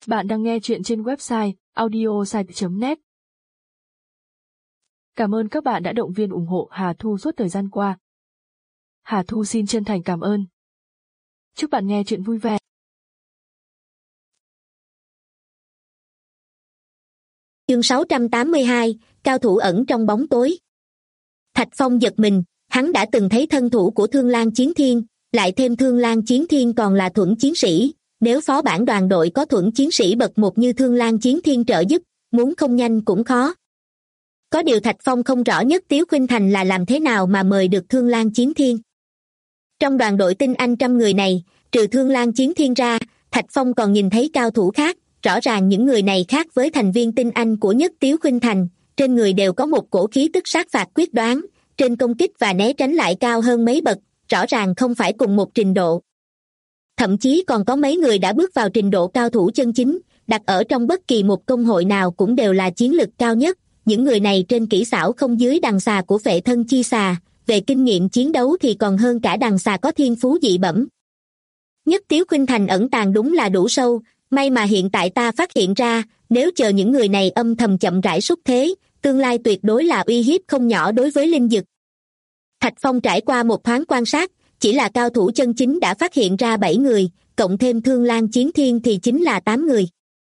Bạn đang nghe chuyện trên website audiosite.net. Cảm ơn các bạn đã động viên ủng hộ Hà Thu suốt thời gian qua. Hà Thu xin chân thành cảm ơn. Chúc bạn nghe chuyện vui vẻ. Chương 682, cao thủ ẩn trong bóng tối. Thạch Phong giật mình, hắn đã từng thấy thân thủ của Thương Lang Chiến Thiên, lại thêm Thương Lang Chiến Thiên còn là thuẫn chiến sĩ, nếu phó bản đoàn đội có thuẫn chiến sĩ bậc 1 như Thương Lang Chiến Thiên trợ giúp, muốn không nhanh cũng khó. Có điều Thạch Phong không rõ nhất Tiếu Khuynh Thành là làm thế nào mà mời được Thương Lang Chiến Thiên. Trong đoàn đội tinh anh 100 người này, trừ Thương Lang Chiến Thiên ra, Thạch Phong còn nhìn thấy cao thủ khác, rõ ràng những người này khác với thành viên tinh anh của nhất Tiếu Khuynh Thành, trên người đều có một cổ khí tức sát phạt quyết đoán, trên công kích và né tránh lại cao hơn mấy bậc, rõ ràng không phải cùng một trình độ. Thậm chí còn có mấy người đã bước vào trình độ cao thủ chân chính, đặt ở trong bất kỳ một công hội nào cũng đều là chiến lực cao nhất, những người này trên kỹ xảo không dưới đằng xà của Phệ Thân Chi Xà, về kinh nghiệm chiến đấu thì còn hơn cả đằng xà có thiên phú dị bẩm. Nhất Tiếu Khuynh Thành ẩn tàng đúng là đủ sâu, may mà hiện tại ta phát hiện ra, nếu chờ những người này âm thầm chậm rãi xúc thế, tương lai tuyệt đối là uy hiếp không nhỏ đối với linh dực. Thạch Phong trải qua một thoáng quan sát, chỉ là cao thủ chân chính đã phát hiện ra 7 người, cộng thêm Thương Lang Chiến Thiên thì chính là 8 người.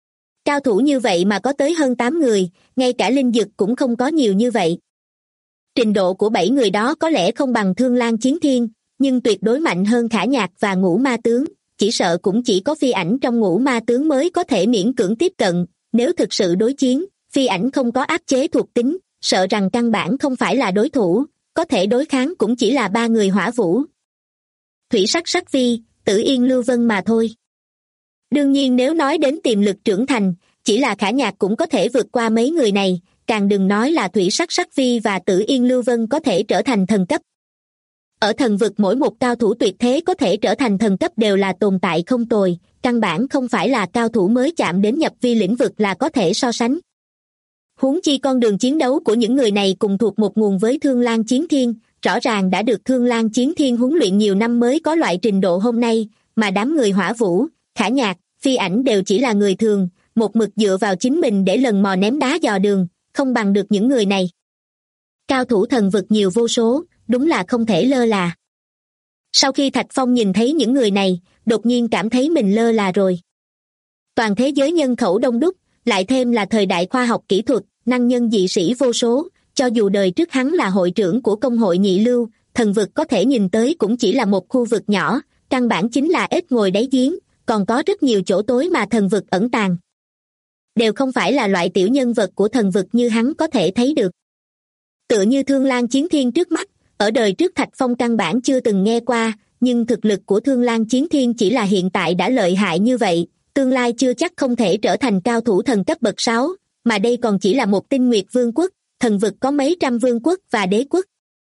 Cao thủ như vậy mà có tới hơn 8 người, ngay cả linh dực cũng không có nhiều như vậy. Trình độ của 7 người đó có lẽ không bằng Thương Lang Chiến Thiên, nhưng tuyệt đối mạnh hơn Khả Nhạc và Ngũ Ma Tướng, chỉ sợ cũng chỉ có Phi Ảnh trong Ngũ Ma Tướng mới có thể miễn cưỡng tiếp cận, nếu thực sự đối chiến, Phi Ảnh không có áp chế thuộc tính, sợ rằng căn bản không phải là đối thủ, có thể đối kháng cũng chỉ là 3 người Hỏa Vũ, Thủy Sắc Sắc Vi, Tử Yên Lưu Vân mà thôi. Đương nhiên nếu nói đến tiềm lực trưởng thành, chỉ là Khả Nhạc cũng có thể vượt qua mấy người này, càng đừng nói là Thủy Sắc Sắc Vi và Tử Yên Lưu Vân có thể trở thành thần cấp. Ở thần vực mỗi một cao thủ tuyệt thế có thể trở thành thần cấp đều là tồn tại không tồi, căn bản không phải là cao thủ mới chạm đến nhập vi lĩnh vực là có thể so sánh. Huống chi con đường chiến đấu của những người này cùng thuộc một nguồn với Thương Lang Chiến Thiên, rõ ràng đã được Thương Lang Chiến Thiên huấn luyện nhiều năm mới có loại trình độ hôm nay, mà đám người Hỏa Vũ, Khả Nhạc, Phi Ảnh đều chỉ là người thường, một mực dựa vào chính mình để lần mò ném đá dò đường, không bằng được những người này. Cao thủ thần vực nhiều vô số, đúng là không thể lơ là. Sau khi Thạch Phong nhìn thấy những người này, đột nhiên cảm thấy mình lơ là rồi. Toàn thế giới nhân khẩu đông đúc, lại thêm là thời đại khoa học kỹ thuật, năng nhân dị sĩ vô số, cho dù đời trước hắn là hội trưởng của công hội nhị lưu, thần vực có thể nhìn tới cũng chỉ là một khu vực nhỏ, căn bản chính là ếch ngồi đáy giếng, còn có rất nhiều chỗ tối mà thần vực ẩn tàng. Đều không phải là loại tiểu nhân vật của thần vực như hắn có thể thấy được. Tựa như Thương Lang Chiến Thiên trước mắt, ở đời trước Thạch Phong căn bản chưa từng nghe qua, nhưng thực lực của Thương Lang Chiến Thiên chỉ là hiện tại đã lợi hại như vậy, tương lai chưa chắc không thể trở thành cao thủ thần cấp bậc 6, mà đây còn chỉ là một tinh nguyệt vương quốc, thần vực có mấy trăm vương quốc và đế quốc.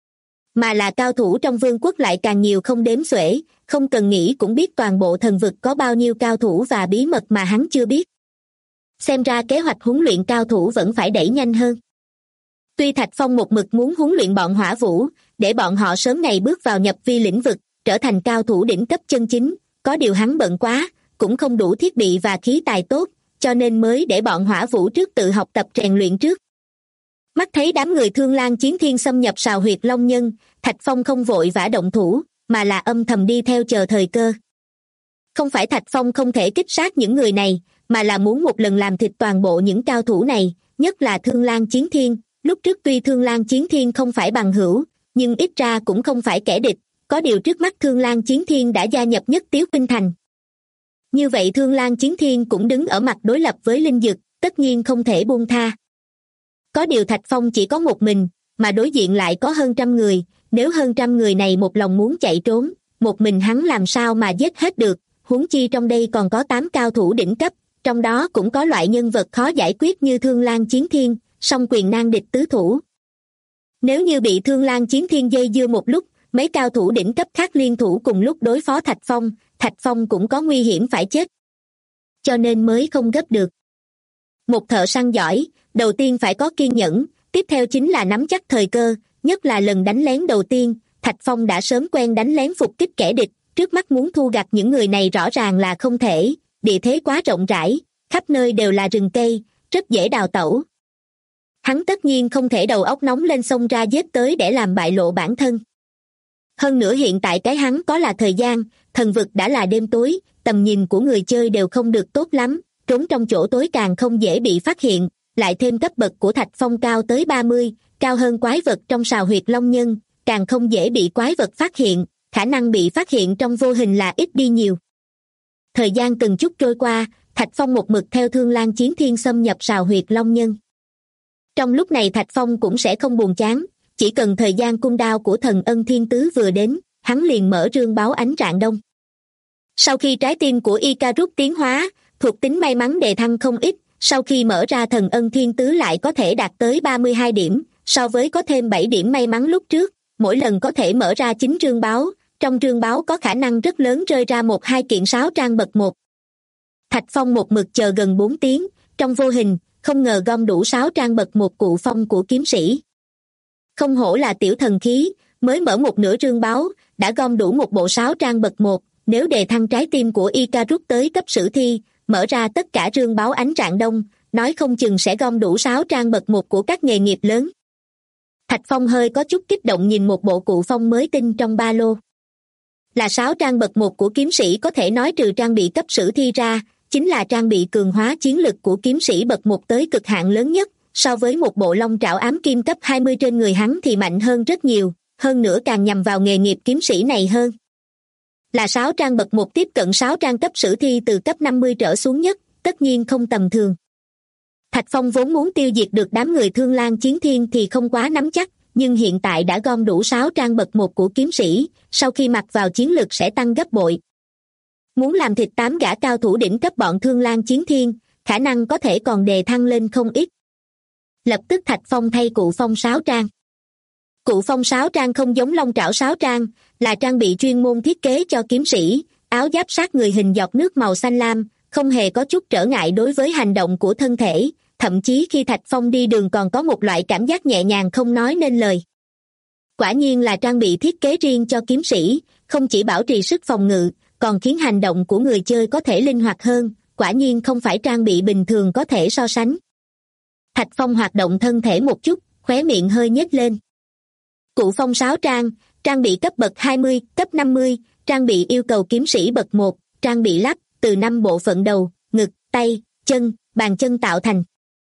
Mà là cao thủ trong vương quốc lại càng nhiều không đếm xuể, không cần nghĩ cũng biết toàn bộ thần vực có bao nhiêu cao thủ và bí mật mà hắn chưa biết. Xem ra kế hoạch huấn luyện cao thủ vẫn phải đẩy nhanh hơn. Tuy Thạch Phong một mực muốn huấn luyện bọn Hỏa Vũ, để bọn họ sớm ngày bước vào nhập vi lĩnh vực, trở thành cao thủ đỉnh cấp chân chính, có điều hắn bận quá, cũng không đủ thiết bị và khí tài tốt, cho nên mới để bọn Hỏa Vũ trước tự học tập rèn luyện trước. Mắt thấy đám người Thương Lang Chiến Thiên xâm nhập sào huyệt Long Nhân, Thạch Phong không vội vã động thủ, mà là âm thầm đi theo chờ thời cơ. Không phải Thạch Phong không thể kích sát những người này, mà là muốn một lần làm thịt toàn bộ những cao thủ này, nhất là Thương Lang Chiến Thiên. Lúc trước tuy Thương Lang Chiến Thiên không phải bằng hữu, nhưng ít ra cũng không phải kẻ địch, có điều trước mắt Thương Lang Chiến Thiên đã gia nhập nhất Tiếu Khuynh Thành. Như vậy Thương Lang Chiến Thiên cũng đứng ở mặt đối lập với linh dực, tất nhiên không thể buông tha. Có điều Thạch Phong chỉ có một mình, mà đối diện lại có hơn 100 người, nếu hơn 100 người này một lòng muốn chạy trốn, một mình hắn làm sao mà giết hết được, huống chi trong đây còn có 8 cao thủ đỉnh cấp, trong đó cũng có loại nhân vật khó giải quyết như Thương Lang Chiến Thiên, song quyền nan địch tứ thủ. Nếu như bị Thương Lang Chiến Thiên dây dưa một lúc, mấy cao thủ đỉnh cấp khác liên thủ cùng lúc đối phó Thạch Phong cũng có nguy hiểm phải chết. Cho nên mới không gấp được. Một thợ săn giỏi, đầu tiên phải có kiên nhẫn, tiếp theo chính là nắm chắc thời cơ, nhất là lần đánh lén đầu tiên, Thạch Phong đã sớm quen đánh lén phục kích kẻ địch, trước mắt muốn thu gặt những người này rõ ràng là không thể, địa thế quá rộng rãi, khắp nơi đều là rừng cây, rất dễ đào tẩu. Hắn tất nhiên không thể đầu óc nóng lên xông ra giết tới để làm bại lộ bản thân. Hơn nữa hiện tại cái hắn có là thời gian, thần vực đã là đêm tối, tầm nhìn của người chơi đều không được tốt lắm, trốn trong chỗ tối càng không dễ bị phát hiện, lại thêm cấp bậc của Thạch Phong cao tới 30, cao hơn quái vật trong sào huyệt long nhân, càng không dễ bị quái vật phát hiện, khả năng bị phát hiện trong vô hình là ít đi nhiều. Thời gian từng chút trôi qua, Thạch Phong một mực theo Thương Lang Chiến Thiên xâm nhập sào huyệt long nhân. Trong lúc này Thạch Phong cũng sẽ không buồn chán, chỉ cần thời gian cung đao của thần ân thiên tứ vừa đến, hắn liền mở rương báo ánh rạng đông. Sau khi trái tim của Icarus tiến hóa, thuộc tính may mắn đề thăng không ít, sau khi mở ra thần ân thiên tứ lại có thể đạt tới 32 điểm, so với có thêm 7 điểm may mắn lúc trước, mỗi lần có thể mở ra 9 rương báo, trong rương báo có khả năng rất lớn rơi ra 1-2 kiện sáo trang bậc 1. Thạch Phong một mực chờ gần 4 tiếng, trong vô hình, không ngờ gom đủ 6 trang bậc 1 cụ phong của kiếm sĩ. Không hổ là tiểu thần khí, mới mở một nửa rương báo, đã gom đủ một bộ 6 trang bậc 1, nếu đề thăng trái tim của Icarus tới cấp sử thi, mở ra tất cả rương báo ánh rạng đông, nói không chừng sẽ gom đủ 6 trang bậc 1 của các nghề nghiệp lớn. Thạch Phong hơi có chút kích động nhìn một bộ cụ phong mới tinh trong ba lô. Là 6 trang bậc 1 của kiếm sĩ có thể nói trừ trang bị cấp sử thi ra, chính là trang bị cường hóa chiến lực của kiếm sĩ bậc 1 tới cực hạn lớn nhất, so với một bộ long trảo ám kim cấp 20 trên người hắn thì mạnh hơn rất nhiều, hơn nữa càng nhằm vào nghề nghiệp kiếm sĩ này hơn. Là 6 trang bậc 1 tiếp cận 6 trang cấp sử thi từ cấp 50 trở xuống nhất, tất nhiên không tầm thường. Thạch Phong vốn muốn tiêu diệt được đám người Thương Lang Chiến Thiên thì không quá nắm chắc, nhưng hiện tại đã gom đủ 6 trang bậc 1 của kiếm sĩ, sau khi mặc vào chiến lực sẽ tăng gấp bội. Muốn làm thịt 8 gã cao thủ đỉnh cấp bọn Thương Lang Chiến Thiên, khả năng có thể còn đề thăng lên không ít. Lập tức Thạch Phong thay cụ phong 6 trang. Cụ phong 6 trang không giống long trảo 6 trang, là trang bị chuyên môn thiết kế cho kiếm sĩ, áo giáp sát người hình giọt nước màu xanh lam, không hề có chút trở ngại đối với hành động của thân thể, thậm chí khi Thạch Phong đi đường còn có một loại cảm giác nhẹ nhàng không nói nên lời. Quả nhiên là trang bị thiết kế riêng cho kiếm sĩ, không chỉ bảo trì sức phòng ngự, còn khiến hành động của người chơi có thể linh hoạt hơn, quả nhiên không phải trang bị bình thường có thể so sánh. Thạch Phong hoạt động thân thể một chút, khóe miệng hơi nhếch lên. Cụ phong 6 trang, trang bị cấp bậc 20, cấp 50, trang bị yêu cầu kiếm sĩ bậc 1, trang bị lắp từ 5 bộ phận đầu, ngực, tay, chân, bàn chân tạo thành.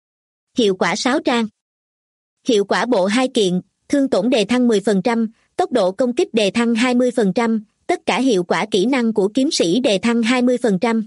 Hiệu quả 6 trang. Hiệu quả bộ 2 kiện, thương tổn đề thăng 10%, tốc độ công kích đề thăng 20%, tất cả hiệu quả kỹ năng của kiếm sĩ đề thăng 20%.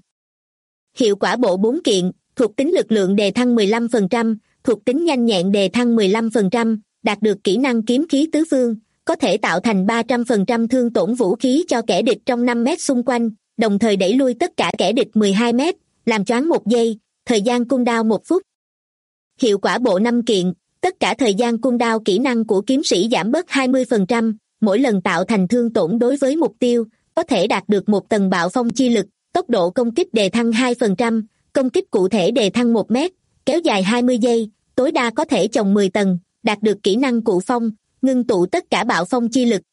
Hiệu quả bộ 4 kiện, thuộc tính lực lượng đề thăng 15%, thuộc tính nhanh nhẹn đề thăng 15%, đạt được kỹ năng kiếm khí tứ phương, có thể tạo thành 300% thương tổn vũ khí cho kẻ địch trong 5 mét xung quanh, đồng thời đẩy lui tất cả kẻ địch 12 mét, làm choáng 1 giây, thời gian cooldown 1 phút. Hiệu quả bộ 5 kiện, tất cả thời gian cooldown kỹ năng của kiếm sĩ giảm bớt 20%, mỗi lần tạo thành thương tổn đối với mục tiêu, có thể đạt được một tầng bạo phong chi lực, tốc độ công kích đề thăng 2%, công kích cụ thể đề thăng 1 mét, kéo dài 20 giây, tối đa có thể chồng 10 tầng, đạt được kỹ năng cụ phong, ngưng tụ tất cả bạo phong chi lực.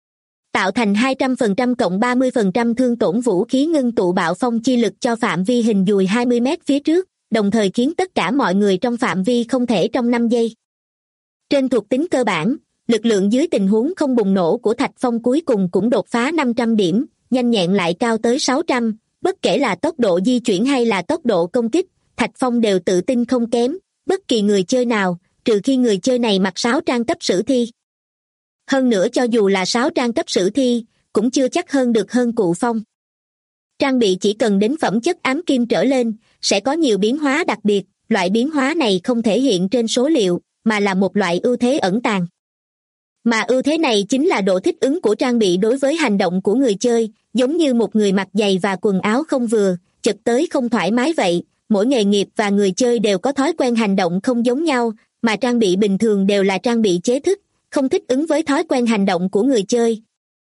Tạo thành 200% cộng 30% thương tổn vũ khí ngưng tụ bạo phong chi lực cho phạm vi hình dùi 20 mét phía trước, đồng thời khiến tất cả mọi người trong phạm vi không thể trong 5 giây. Trên thuộc tính cơ bản, lực lượng dưới tình huống không bùng nổ của Thạch Phong cuối cùng cũng đột phá 500 điểm, nhanh nhẹn lại cao tới 600, bất kể là tốc độ di chuyển hay là tốc độ công kích, Thạch Phong đều tự tin không kém, bất kỳ người chơi nào, trừ khi người chơi này mặc 6 trang cấp sử thi. Hơn nữa cho dù là 6 trang cấp sử thi, cũng chưa chắc hơn được hơn cụ phong. Trang bị chỉ cần đến phẩm chất ám kim trở lên, sẽ có nhiều biến hóa đặc biệt, loại biến hóa này không thể hiện trên số liệu, mà là một loại ưu thế ẩn tàng. Mà ưu thế này chính là độ thích ứng của trang bị đối với hành động của người chơi, giống như một người mặc giày và quần áo không vừa, chật tới không thoải mái vậy, mỗi nghề nghiệp và người chơi đều có thói quen hành động không giống nhau, mà trang bị bình thường đều là trang bị chế thức, không thích ứng với thói quen hành động của người chơi.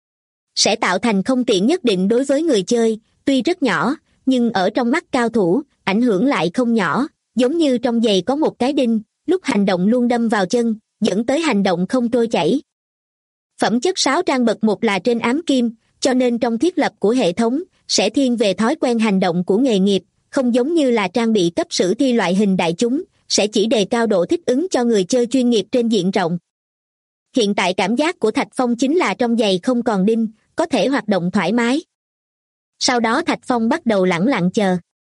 Sẽ tạo thành không tiện nhất định đối với người chơi, tuy rất nhỏ, nhưng ở trong mắt cao thủ, ảnh hưởng lại không nhỏ, giống như trong giày có một cái đinh, lúc hành động luôn đâm vào chân, dẫn tới hành động không trôi chảy. Phẩm chất 6 trang bậc 1 là trên ám kim, cho nên trong thiết lập của hệ thống, sẽ thiên về thói quen hành động của nghề nghiệp, không giống như là trang bị cấp sử thi loại hình đại chúng, sẽ chỉ đề cao độ thích ứng cho người chơi chuyên nghiệp trên diện rộng. Hiện tại cảm giác của Thạch Phong chính là trong giày không còn đinh, có thể hoạt động thoải mái. Sau đó Thạch Phong bắt đầu lẳng lặng chờ.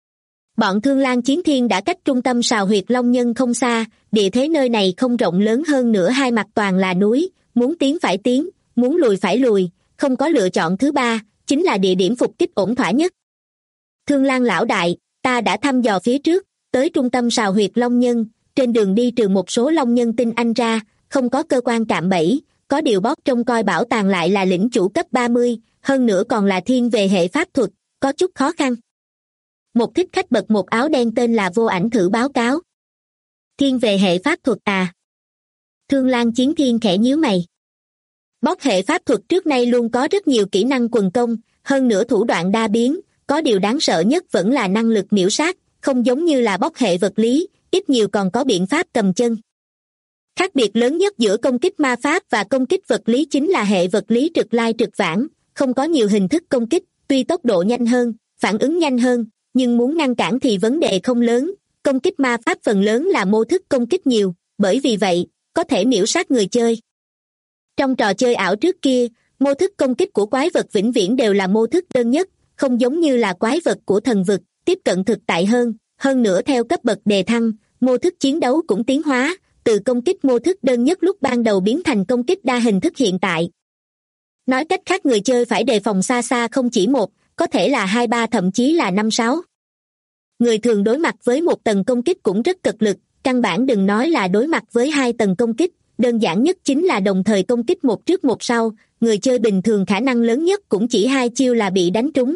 Bọn Thương Lang Chiến Thiên đã cách trung tâm sào huyệt Long Nhân không xa, địa thế nơi này không rộng lớn, hơn nữa hai mặt toàn là núi, muốn tiến phải tiến, muốn lùi phải lùi, không có lựa chọn thứ ba, chính là địa điểm phục kích ổn thỏa nhất. Thương Lang lão đại, ta đã thăm dò phía trước, tới trung tâm sào huyệt Long Nhân, trên đường đi trừ một số Long Nhân tinh anh ra, không có cơ quan cạm bẫy, có điều boss trông coi bảo tàng lại là lĩnh chủ cấp 30, hơn nữa còn là thiên về hệ pháp thuật, có chút khó khăn. Một thích khách bật một áo đen tên là Vô Ảnh thử báo cáo. Thiên về hệ pháp thuật à? Thương Lang Chiến Thiên khẽ nhíu mày. Boss hệ pháp thuật trước nay luôn có rất nhiều kỹ năng quần công, hơn nữa thủ đoạn đa biến, có điều đáng sợ nhất vẫn là năng lực miểu sát, không giống như là boss hệ vật lý, ít nhiều còn có biện pháp cầm chân. Khác biệt lớn nhất giữa công kích ma pháp và công kích vật lý chính là hệ vật lý trực lai trực vãng, không có nhiều hình thức công kích, tuy tốc độ nhanh hơn, phản ứng nhanh hơn, nhưng muốn ngăn cản thì vấn đề không lớn. Công kích ma pháp phần lớn là mô thức công kích nhiều, bởi vì vậy, có thể miểu sát người chơi. Trong trò chơi ảo trước kia, mô thức công kích của quái vật vĩnh viễn đều là mô thức đơn nhất, không giống như là quái vật của thần vực, tiếp cận thực tại hơn nữa theo cấp bậc đề thăng, mô thức chiến đấu cũng tiến hóa, từ công kích mô thức đơn nhất lúc ban đầu biến thành công kích đa hình thức hiện tại. Nói cách khác, người chơi phải đề phòng xa xa không chỉ một, có thể là 2-3 thậm chí là 5-6. Người thường đối mặt với một tầng công kích cũng rất cực lực, căn bản đừng nói là đối mặt với 2 tầng công kích, đơn giản nhất chính là đồng thời công kích một trước một sau, người chơi bình thường khả năng lớn nhất cũng chỉ 2 chiêu là bị đánh trúng.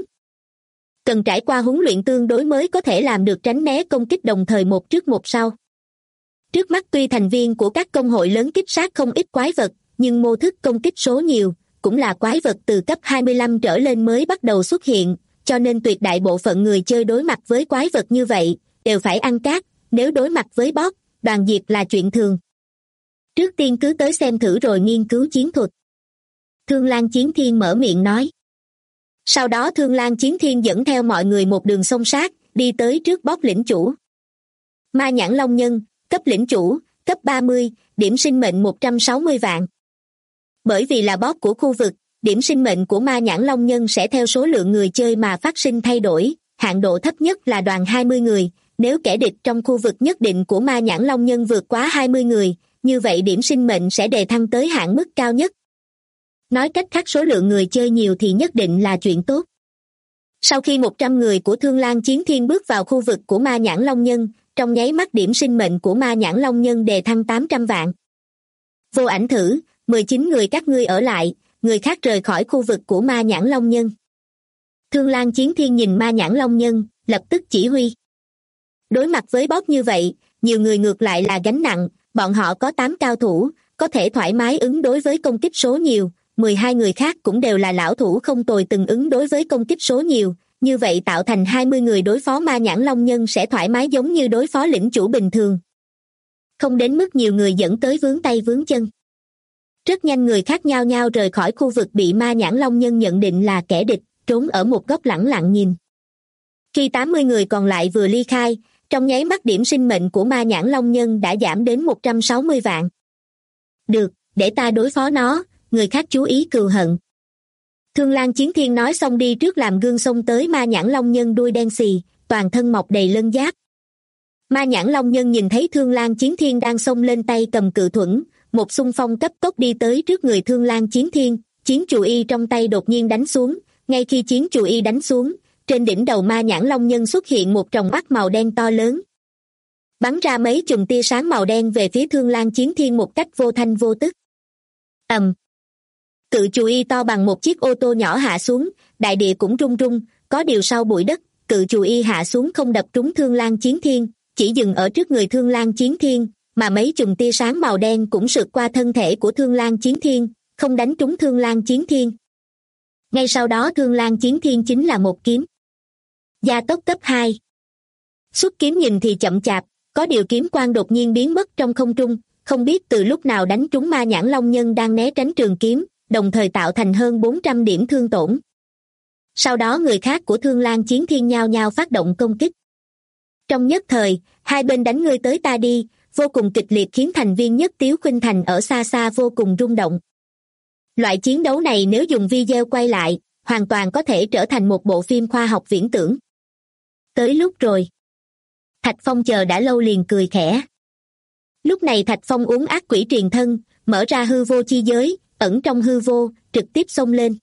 Cần trải qua huấn luyện tương đối mới có thể làm được tránh né công kích đồng thời một trước một sau. Trước mắt tuy thành viên của các công hội lớn kích sát không ít quái vật, nhưng mô thức công kích số nhiều, cũng là quái vật từ cấp 25 trở lên mới bắt đầu xuất hiện, cho nên tuyệt đại bộ phận người chơi đối mặt với quái vật như vậy, đều phải ăn cát, nếu đối mặt với boss, đoàn diệt là chuyện thường. Trước tiên cứ tới xem thử rồi nghiên cứu chiến thuật. Thương Lang Chiến Thiên mở miệng nói. Sau đó Thương Lang Chiến Thiên dẫn theo mọi người một đường xông sát, đi tới trước boss lĩnh chủ. Ma Nhãn Long Nhân, cấp lĩnh chủ, cấp 30, điểm sinh mệnh 160 vạn. Bởi vì là boss của khu vực, điểm sinh mệnh của Ma Nhãn Long Nhân sẽ theo số lượng người chơi mà phát sinh thay đổi, hạn độ thấp nhất là đoàn 20 người, nếu kẻ địch trong khu vực nhất định của Ma Nhãn Long Nhân vượt quá 20 người, như vậy điểm sinh mệnh sẽ đề thăng tới hạn mức cao nhất. Nói cách khác, số lượng người chơi nhiều thì nhất định là chuyện tốt. Sau khi 100 người của Thương Lang Chiến Thiên bước vào khu vực của Ma Nhãn Long Nhân, trong nháy mắt điểm sinh mệnh của Ma Nhãn Long Nhân đề thăng 800 vạn. Vô Ảnh thử, 19 người các ngươi ở lại, người khác rời khỏi khu vực của Ma Nhãn Long Nhân. Thương Lang Chiến Thiên nhìn Ma Nhãn Long Nhân, lập tức chỉ huy. Đối mặt với boss như vậy, nhiều người ngược lại là gánh nặng, bọn họ có 8 cao thủ, có thể thoải mái ứng đối với công kích số nhiều, 12 người khác cũng đều là lão thủ không tồi từng ứng đối với công kích số nhiều, như vậy tạo thành 20 người đối phó Ma Nhãn Long Nhân sẽ thoải mái giống như đối phó lĩnh chủ bình thường. Không đến mức nhiều người dẫn tới vướng tay vướng chân. Rất nhanh người khác nhao nhao rời khỏi khu vực bị Ma Nhãn Long Nhân nhận định là kẻ địch, trốn ở một góc lẳng lặng nhìn. Khi 80 người còn lại vừa ly khai, trong nháy mắt điểm sinh mệnh của Ma Nhãn Long Nhân đã giảm đến 160 vạn. Được, để ta đối phó nó, người khác chú ý cừu hận. Thương Lang Chiến Thiên nói xong đi trước làm gương xông tới Ma Nhãn Long Nhân đuôi đen xì, toàn thân mọc đầy lân giáp. Ma Nhãn Long Nhân nhìn thấy Thương Lang Chiến Thiên đang xông lên tay cầm cự thuẫn, một xung phong cấp tốc đi tới trước người Thương Lang Chiến Thiên, chiến chù y trong tay đột nhiên đánh xuống, ngay khi chiến chù y đánh xuống, trên đỉnh đầu Ma Nhãn Long Nhân xuất hiện một tròng mắt màu đen to lớn. Bắn ra mấy chùm tia sáng màu đen về phía Thương Lang Chiến Thiên một cách vô thanh vô tức. Cự chù y to bằng một chiếc ô tô nhỏ hạ xuống, đại địa cũng rung rung, có điều sau bụi đất, cự chù y hạ xuống không đập trúng Thương Lang Chiến Thiên, chỉ dừng ở trước người Thương Lang Chiến Thiên, mà mấy chùm tia sáng màu đen cũng sượt qua thân thể của Thương Lang Chiến Thiên, không đánh trúng Thương Lang Chiến Thiên. Ngay sau đó Thương Lang Chiến Thiên chính là một kiếm. Gia tốc cấp 2. Xuất kiếm nhìn thì chậm chạp, có điều kiếm quang đột nhiên biến mất trong không trung, không biết từ lúc nào đánh trúng Ma Nhãn Long Nhân đang né tránh trường kiếm, đồng thời tạo thành hơn 400 điểm thương tổn. Sau đó người khác của Thương Lang Chiến Thiên nhao nhao phát động công kích. Trong nhất thời, hai bên đánh ngươi tới ta đi, vô cùng kịch liệt khiến thành viên Nhất Tiếu Khuynh Thành ở xa xa vô cùng rung động. Loại chiến đấu này nếu dùng video quay lại, hoàn toàn có thể trở thành một bộ phim khoa học viễn tưởng. Tới lúc rồi. Thạch Phong chờ đã lâu liền cười khẽ. Lúc này Thạch Phong uống ác quỷ truyền thân, mở ra hư vô chi giới, ẩn trong hư vô, trực tiếp xông lên.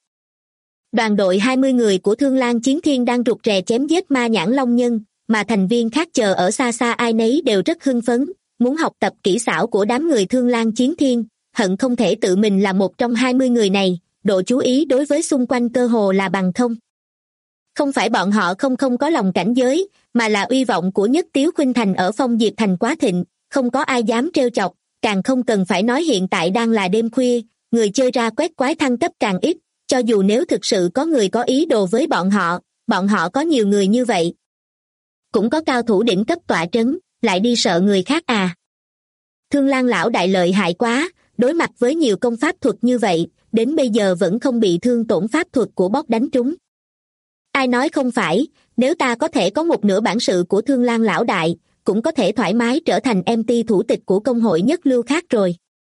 Đoàn đội 20 người của Thương Lang Chiến Thiên đang rụt rè chém giết ma nhãn long nhân, mà thành viên khác chờ ở xa xa ai nấy đều rất hưng phấn, muốn học tập kỹ xảo của đám người Thương Lang Chiến Thiên, hận không thể tự mình là một trong 20 người này, độ chú ý đối với xung quanh cơ hồ là bằng không. Không phải bọn họ không có lòng cảnh giới, mà là uy vọng của Nhất Tiếu Khuynh Thành ở Phong Diệp Thành quá thịnh, không có ai dám trêu chọc, càng không cần phải nói hiện tại đang là đêm khuya, người chơi ra quét quái thăng cấp càng ít, cho dù nếu thực sự có người có ý đồ với bọn họ có nhiều người như vậy. Cũng có cao thủ đỉnh cấp tọa trấn, lại đi sợ người khác à. Thương Lang lão đại lợi hại quá, đối mặt với nhiều công pháp thuật như vậy, đến bây giờ vẫn không bị thương tổn pháp thuật của bot đánh trúng. Ai nói không phải, nếu ta có thể có một nửa bản sự của Thương Lang lão đại, cũng có thể thoải mái trở thành MT thủ tịch của công hội nhất lưu khác rồi.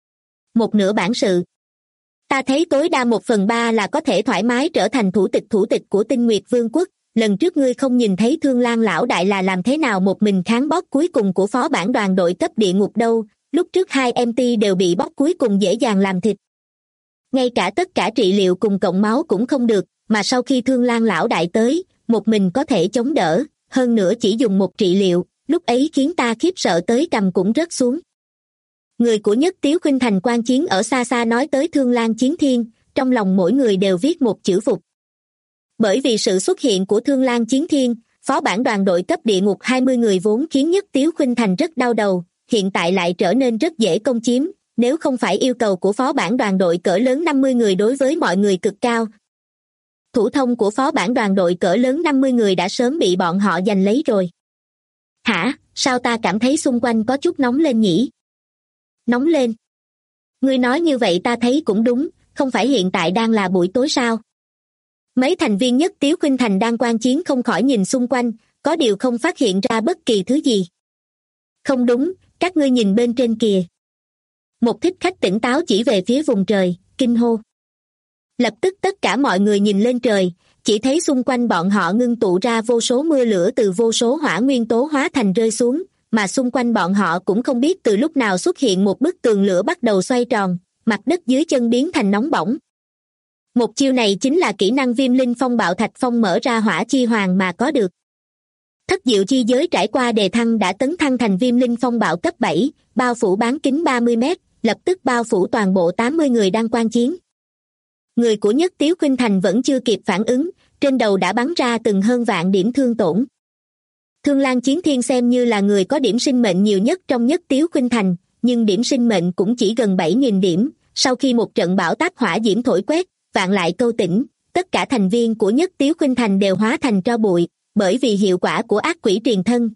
Một nửa bản sự. Ta thấy tối đa 1/3 là có thể thoải mái trở thành thủ tịch của Tinh Nguyệt Vương quốc. Lần trước ngươi không nhìn thấy Thương Lang lão đại là làm thế nào một mình kháng boss cuối cùng của phó bản đoàn đội cấp địa ngục đâu, lúc trước 2 MT đều bị boss cuối cùng dễ dàng làm thịt. Ngay cả tất cả trị liệu cùng cộng máu cũng không được, mà sau khi Thương Lang lão đại tới, một mình có thể chống đỡ, hơn nữa chỉ dùng một trị liệu, lúc ấy khiến ta khiếp sợ tới cầm cũng rớt xuống. Người của Nhất Tiếu Khuynh Thành quan chiến ở xa xa nói tới Thương Lang Chiến Thiên, trong lòng mỗi người đều viết một chữ phục. Bởi vì sự xuất hiện của Thương Lang Chiến Thiên, phó bản đoàn đội cấp địa ngục 20 người vốn khiến Nhất Tiếu Khuynh Thành rất đau đầu, hiện tại lại trở nên rất dễ công chiếm, nếu không phải yêu cầu của phó bản đoàn đội cỡ lớn 50 người đối với mọi người cực cao. Thủ thông của phó bản đoàn đội cỡ lớn 50 người đã sớm bị bọn họ giành lấy rồi. Hả, sao ta cảm thấy xung quanh có chút nóng lên nhỉ? Nóng lên. Ngươi nói như vậy ta thấy cũng đúng, không phải hiện tại đang là buổi tối sao? Mấy thành viên Nhất Tiếu Khuynh Thành đang quan chiến không khỏi nhìn xung quanh, có điều không phát hiện ra bất kỳ thứ gì. Không đúng, các ngươi nhìn bên trên kìa. Một thích khách tỉnh táo chỉ về phía vùng trời, kinh hô. Lập tức tất cả mọi người nhìn lên trời, chỉ thấy xung quanh bọn họ ngưng tụ ra vô số mưa lửa từ vô số hỏa nguyên tố hóa thành rơi xuống, mà xung quanh bọn họ cũng không biết từ lúc nào xuất hiện một bức tường lửa bắt đầu xoay tròn, mặt đất dưới chân biến thành nóng bỏng. Một chiêu này chính là kỹ năng Viêm Linh Phong Bạo Thạch Phong mở ra hỏa chi hoàng mà có được. Thất diệu chi giới trải qua đề thăng đã tấn thăng thành Viêm Linh Phong Bạo cấp 7, bao phủ bán kính 30 mét, lập tức bao phủ toàn bộ 80 người đang quan chiến. Người của Nhất Tiếu Khuynh Thành vẫn chưa kịp phản ứng, trên đầu đã bắn ra từng hơn vạn điểm thương tổn. Thương Lang Chiến Thiên xem như là người có điểm sinh mệnh nhiều nhất trong Nhất Tiếu Khuynh Thành, nhưng điểm sinh mệnh cũng chỉ gần 7.000 điểm, sau khi một trận bão táp hỏa diễm thổi quét, vạn lại câu tỉnh, tất cả thành viên của Nhất Tiếu Khuynh Thành đều hóa thành tro bụi, bởi vì hiệu quả của ác quỷ truyền thân.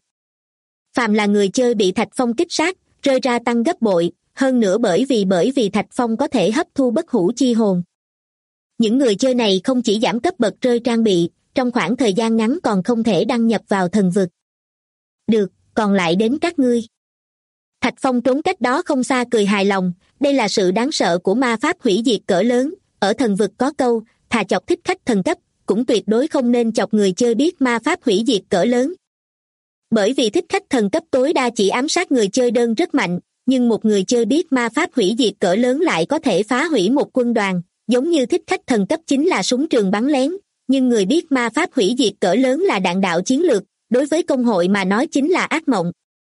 Phàm là người chơi bị Thạch Phong kích sát, rơi ra tăng gấp bội, hơn nữa bởi vì Thạch Phong có thể hấp thu bất hủ chi hồn. Những người chơi này không chỉ giảm cấp bậc rơi trang bị, trong khoảng thời gian ngắn còn không thể đăng nhập vào thần vực. Được, còn lại đến các ngươi. Thạch Phong trốn cách đó không xa cười hài lòng, đây là sự đáng sợ của ma pháp hủy diệt cỡ lớn, ở thần vực có câu, thà chọc thích khách thần cấp, cũng tuyệt đối không nên chọc người chơi biết ma pháp hủy diệt cỡ lớn. Bởi vì thích khách thần cấp tối đa chỉ ám sát người chơi đơn rất mạnh, nhưng một người chơi biết ma pháp hủy diệt cỡ lớn lại có thể phá hủy một quân đoàn, giống như thích khách thần cấp chính là súng trường bắn lén, nhưng người biết ma pháp hủy diệt cỡ lớn là đạn đạo chiến lược, đối với công hội mà nói chính là ác mộng.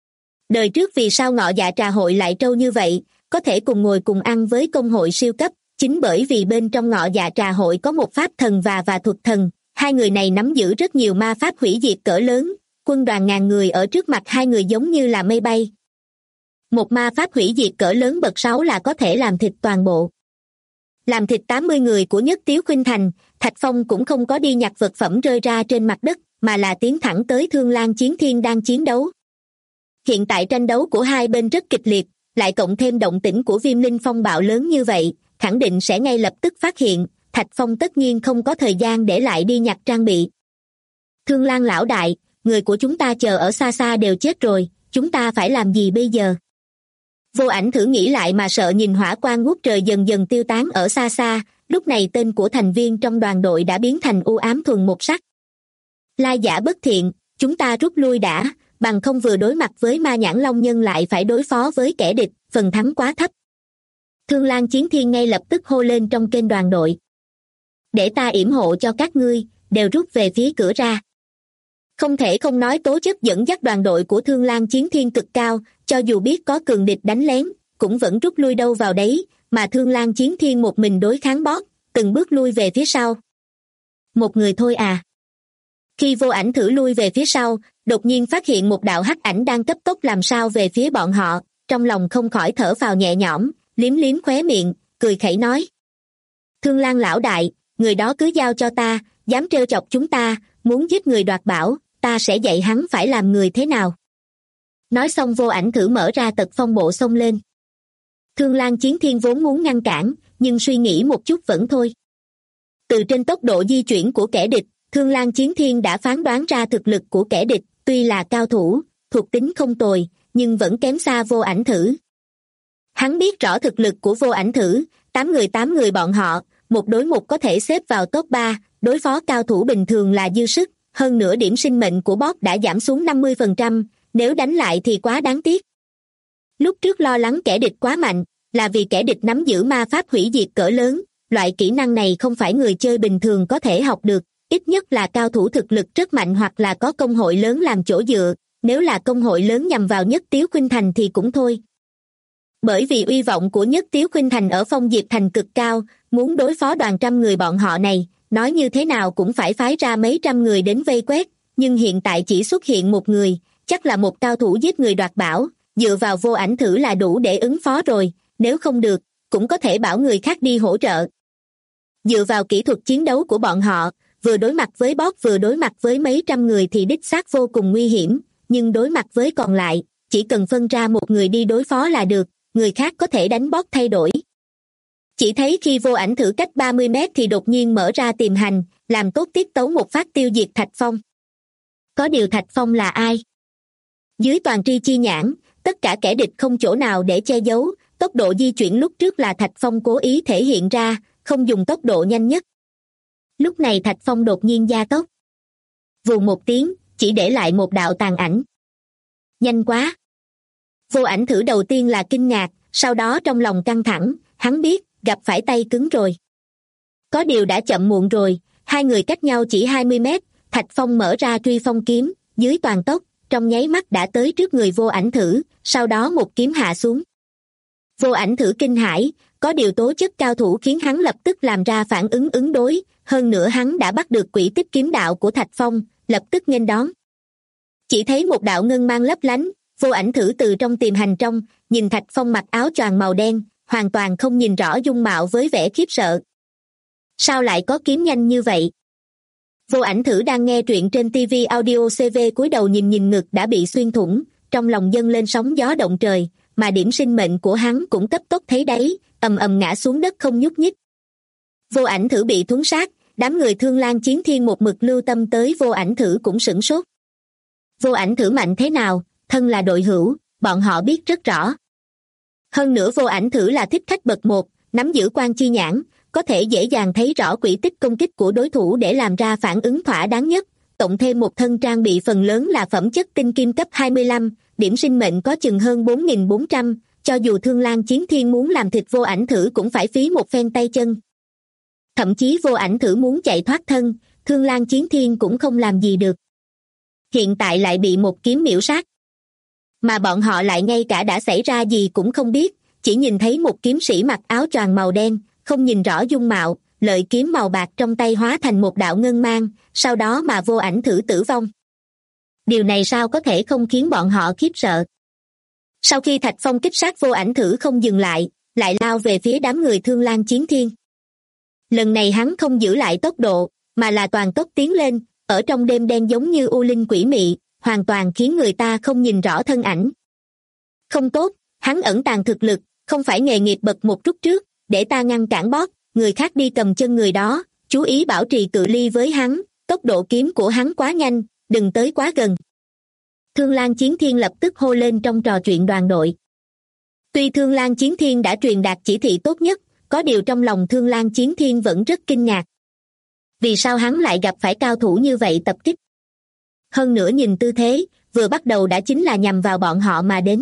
Đời trước vì sao Ngọ Dạ Trà hội lại trâu như vậy, có thể cùng ngồi cùng ăn với công hội siêu cấp, chính bởi vì bên trong Ngọ Dạ Trà hội có một pháp thần và thuật thần, hai người này nắm giữ rất nhiều ma pháp hủy diệt cỡ lớn, quân đoàn ngàn người ở trước mặt hai người giống như là mây bay. Một ma pháp hủy diệt cỡ lớn bậc 6 là có thể làm thịt toàn bộ. Làm thịt 80 người của Nhất Tiếu Khuynh Thành, Thạch Phong cũng không có đi nhặt vật phẩm rơi ra trên mặt đất, mà là tiến thẳng tới Thương Lang Chiến Thiên đang chiến đấu. Hiện tại tranh đấu của hai bên rất kịch liệt, lại cộng thêm động tĩnh của Viêm Linh Phong Bạo lớn như vậy, khẳng định sẽ ngay lập tức phát hiện, Thạch Phong tất nhiên không có thời gian để lại đi nhặt trang bị. Thương Lang lão đại, người của chúng ta chờ ở xa xa đều chết rồi, chúng ta phải làm gì bây giờ? Vô Ảnh thử nghĩ lại mà sợ nhìn hỏa quang ngút trời dần dần tiêu tán ở xa xa, lúc này tên của thành viên trong đoàn đội đã biến thành u ám thuần một sắc. Lai giả bất thiện, chúng ta rút lui đã, bằng không vừa đối mặt với ma nhãn long nhân lại phải đối phó với kẻ địch, phần thắng quá thấp. Thương Lan Chiến Thiên ngay lập tức hô lên trong kênh đoàn đội. Để ta yểm hộ cho các ngươi, đều rút về phía cửa ra. Không thể không nói tố chất dẫn dắt đoàn đội của Thương Lan Chiến Thiên cực cao, cho dù biết có cường địch đánh lén, cũng vẫn rút lui đâu vào đấy, mà Thương Lan Chiến Thiên một mình đối kháng boss, từng bước lui về phía sau. Một người thôi à? Khi Vô Ảnh thử lui về phía sau, đột nhiên phát hiện một đạo hắc ảnh đang cấp tốc làm sao về phía bọn họ, trong lòng không khỏi thở phào nhẹ nhõm, liếm liếm khóe miệng, cười khẩy nói. Thương Lan lão đại, người đó cứ giao cho ta, dám trêu chọc chúng ta, muốn giết người đoạt bảo, ta sẽ dạy hắn phải làm người thế nào. Nói xong Vô Ảnh thử mở ra tật phong bộ xông lên. Thương Lan Chiến Thiên vốn muốn ngăn cản, nhưng suy nghĩ một chút vẫn thôi. Từ trên tốc độ di chuyển của kẻ địch, Thương Lan Chiến Thiên đã phán đoán ra thực lực của kẻ địch, tuy là cao thủ, thuộc tính không tồi, nhưng vẫn kém xa Vô Ảnh thử. Hắn biết rõ thực lực của Vô Ảnh thử, 8 người bọn họ, một đối một có thể xếp vào top 3, đối phó cao thủ bình thường là dư sức, hơn nữa điểm sinh mệnh của boss đã giảm xuống 50%, nếu đánh lại thì quá đáng tiếc. Lúc trước lo lắng kẻ địch quá mạnh, là vì kẻ địch nắm giữ ma pháp hủy diệt cỡ lớn, loại kỹ năng này không phải người chơi bình thường có thể học được, ít nhất là cao thủ thực lực rất mạnh hoặc là có công hội lớn làm chỗ dựa, nếu là công hội lớn nhằm vào Nhất Tiếu Khuynh Thành thì cũng thôi. Bởi vì uy vọng của Nhất Tiếu Khuynh Thành ở Phong Diệp Thành cực cao, muốn đối phó đoàn trăm người bọn họ này, nói như thế nào cũng phải phái ra mấy trăm người đến vây quét, nhưng hiện tại chỉ xuất hiện một người, chắc là một cao thủ giết người đoạt bảo, dựa vào Vô Ảnh thử là đủ để ứng phó rồi, nếu không được, cũng có thể bảo người khác đi hỗ trợ. Dựa vào kỹ thuật chiến đấu của bọn họ, vừa đối mặt với boss vừa đối mặt với mấy trăm người thì đích xác vô cùng nguy hiểm, nhưng đối mặt với còn lại, chỉ cần phân ra một người đi đối phó là được, người khác có thể đánh boss thay đổi. Chỉ thấy khi Vô Ảnh thử cách 30 mét thì đột nhiên mở ra tiềm hành, làm tốt tiết tấu một phát tiêu diệt Thạch Phong. Có điều Thạch Phong là ai? Dưới toàn tri chi nhãn, tất cả kẻ địch không chỗ nào để che giấu, tốc độ di chuyển lúc trước là Thạch Phong cố ý thể hiện ra, không dùng tốc độ nhanh nhất. Lúc này Thạch Phong đột nhiên gia tốc. Vù một tiếng, chỉ để lại một đạo tàn ảnh. Nhanh quá! Vô Ảnh thử đầu tiên là kinh ngạc, sau đó trong lòng căng thẳng, hắn biết, gặp phải tay cứng rồi. Có điều đã chậm muộn rồi, hai người cách nhau chỉ 20 mét, Thạch Phong mở ra truy phong kiếm, dưới toàn tốc, trong nháy mắt đã tới trước người Vô Ảnh thử, sau đó một kiếm hạ xuống. Vô Ảnh thử kinh hãi, có điều tố chất cao thủ khiến hắn lập tức làm ra phản ứng ứng đối, hơn nữa hắn đã bắt được quỹ tích kiếm đạo của Thạch Phong, lập tức nghênh đón. Chỉ thấy một đạo ngân mang lấp lánh, Vô Ảnh thử từ trong tiềm hành trong, nhìn Thạch Phong mặc áo choàng màu đen, hoàn toàn không nhìn rõ dung mạo với vẻ khiếp sợ. Sao lại có kiếm nhanh như vậy? Vô Ảnh thử đang nghe truyện trên TV Audio CV cúi đầu nhìn ngực đã bị xuyên thủng, trong lòng dâng lên sóng gió động trời, mà điểm sinh mệnh của hắn cũng cấp tốc thấy đáy, ầm ầm ngã xuống đất không nhúc nhích. Vô Ảnh thử bị thuấn sát, đám người Thương Lan Chiến Thiên một mực lưu tâm tới Vô Ảnh thử cũng sửng sốt. Vô Ảnh thử mạnh thế nào, thân là đội hữu, bọn họ biết rất rõ. Hơn nữa Vô Ảnh thử là thích khách bậc 1, nắm giữ quan chi nhãn, có thể dễ dàng thấy rõ quỹ tích công kích của đối thủ để làm ra phản ứng thỏa đáng nhất, cộng thêm một thân trang bị phần lớn là phẩm chất tinh kim cấp 25, điểm sinh mệnh có chừng hơn 4.400, cho dù Thương Lan Chiến Thiên muốn làm thịt Vô Ảnh thử cũng phải phí một phen tay chân. Thậm chí Vô Ảnh thử muốn chạy thoát thân, Thương Lan Chiến Thiên cũng không làm gì được. Hiện tại lại bị một kiếm miểu sát. Mà bọn họ lại ngay cả đã xảy ra gì cũng không biết, chỉ nhìn thấy một kiếm sĩ mặc áo choàng màu đen, không nhìn rõ dung mạo, lợi kiếm màu bạc trong tay hóa thành một đạo ngân mang, sau đó mà Vô Ảnh thử tử vong. Điều này sao có thể không khiến bọn họ khiếp sợ. Sau khi Thạch Phong kích sát Vô Ảnh thử không dừng lại, lại lao về phía đám người Thương Lan Chiến Thiên. Lần này hắn không giữ lại tốc độ, mà là toàn tốc tiến lên, ở trong đêm đen giống như u linh quỷ mị, hoàn toàn khiến người ta không nhìn rõ thân ảnh. Không tốt, hắn ẩn tàng thực lực, không phải nghề nghiệp bậc 1 rút trước, để ta ngăn cản boss, người khác đi cầm chân người đó, chú ý bảo trì cự ly với hắn, tốc độ kiếm của hắn quá nhanh, đừng tới quá gần. Thương Lang Chiến Thiên lập tức hô lên trong trò chuyện đoàn đội. Tuy Thương Lang Chiến Thiên đã truyền đạt chỉ thị tốt nhất, có điều trong lòng Thương Lang Chiến Thiên vẫn rất kinh ngạc. Vì sao hắn lại gặp phải cao thủ như vậy tập kích? Hơn nữa nhìn tư thế, vừa bắt đầu đã chính là nhằm vào bọn họ mà đến.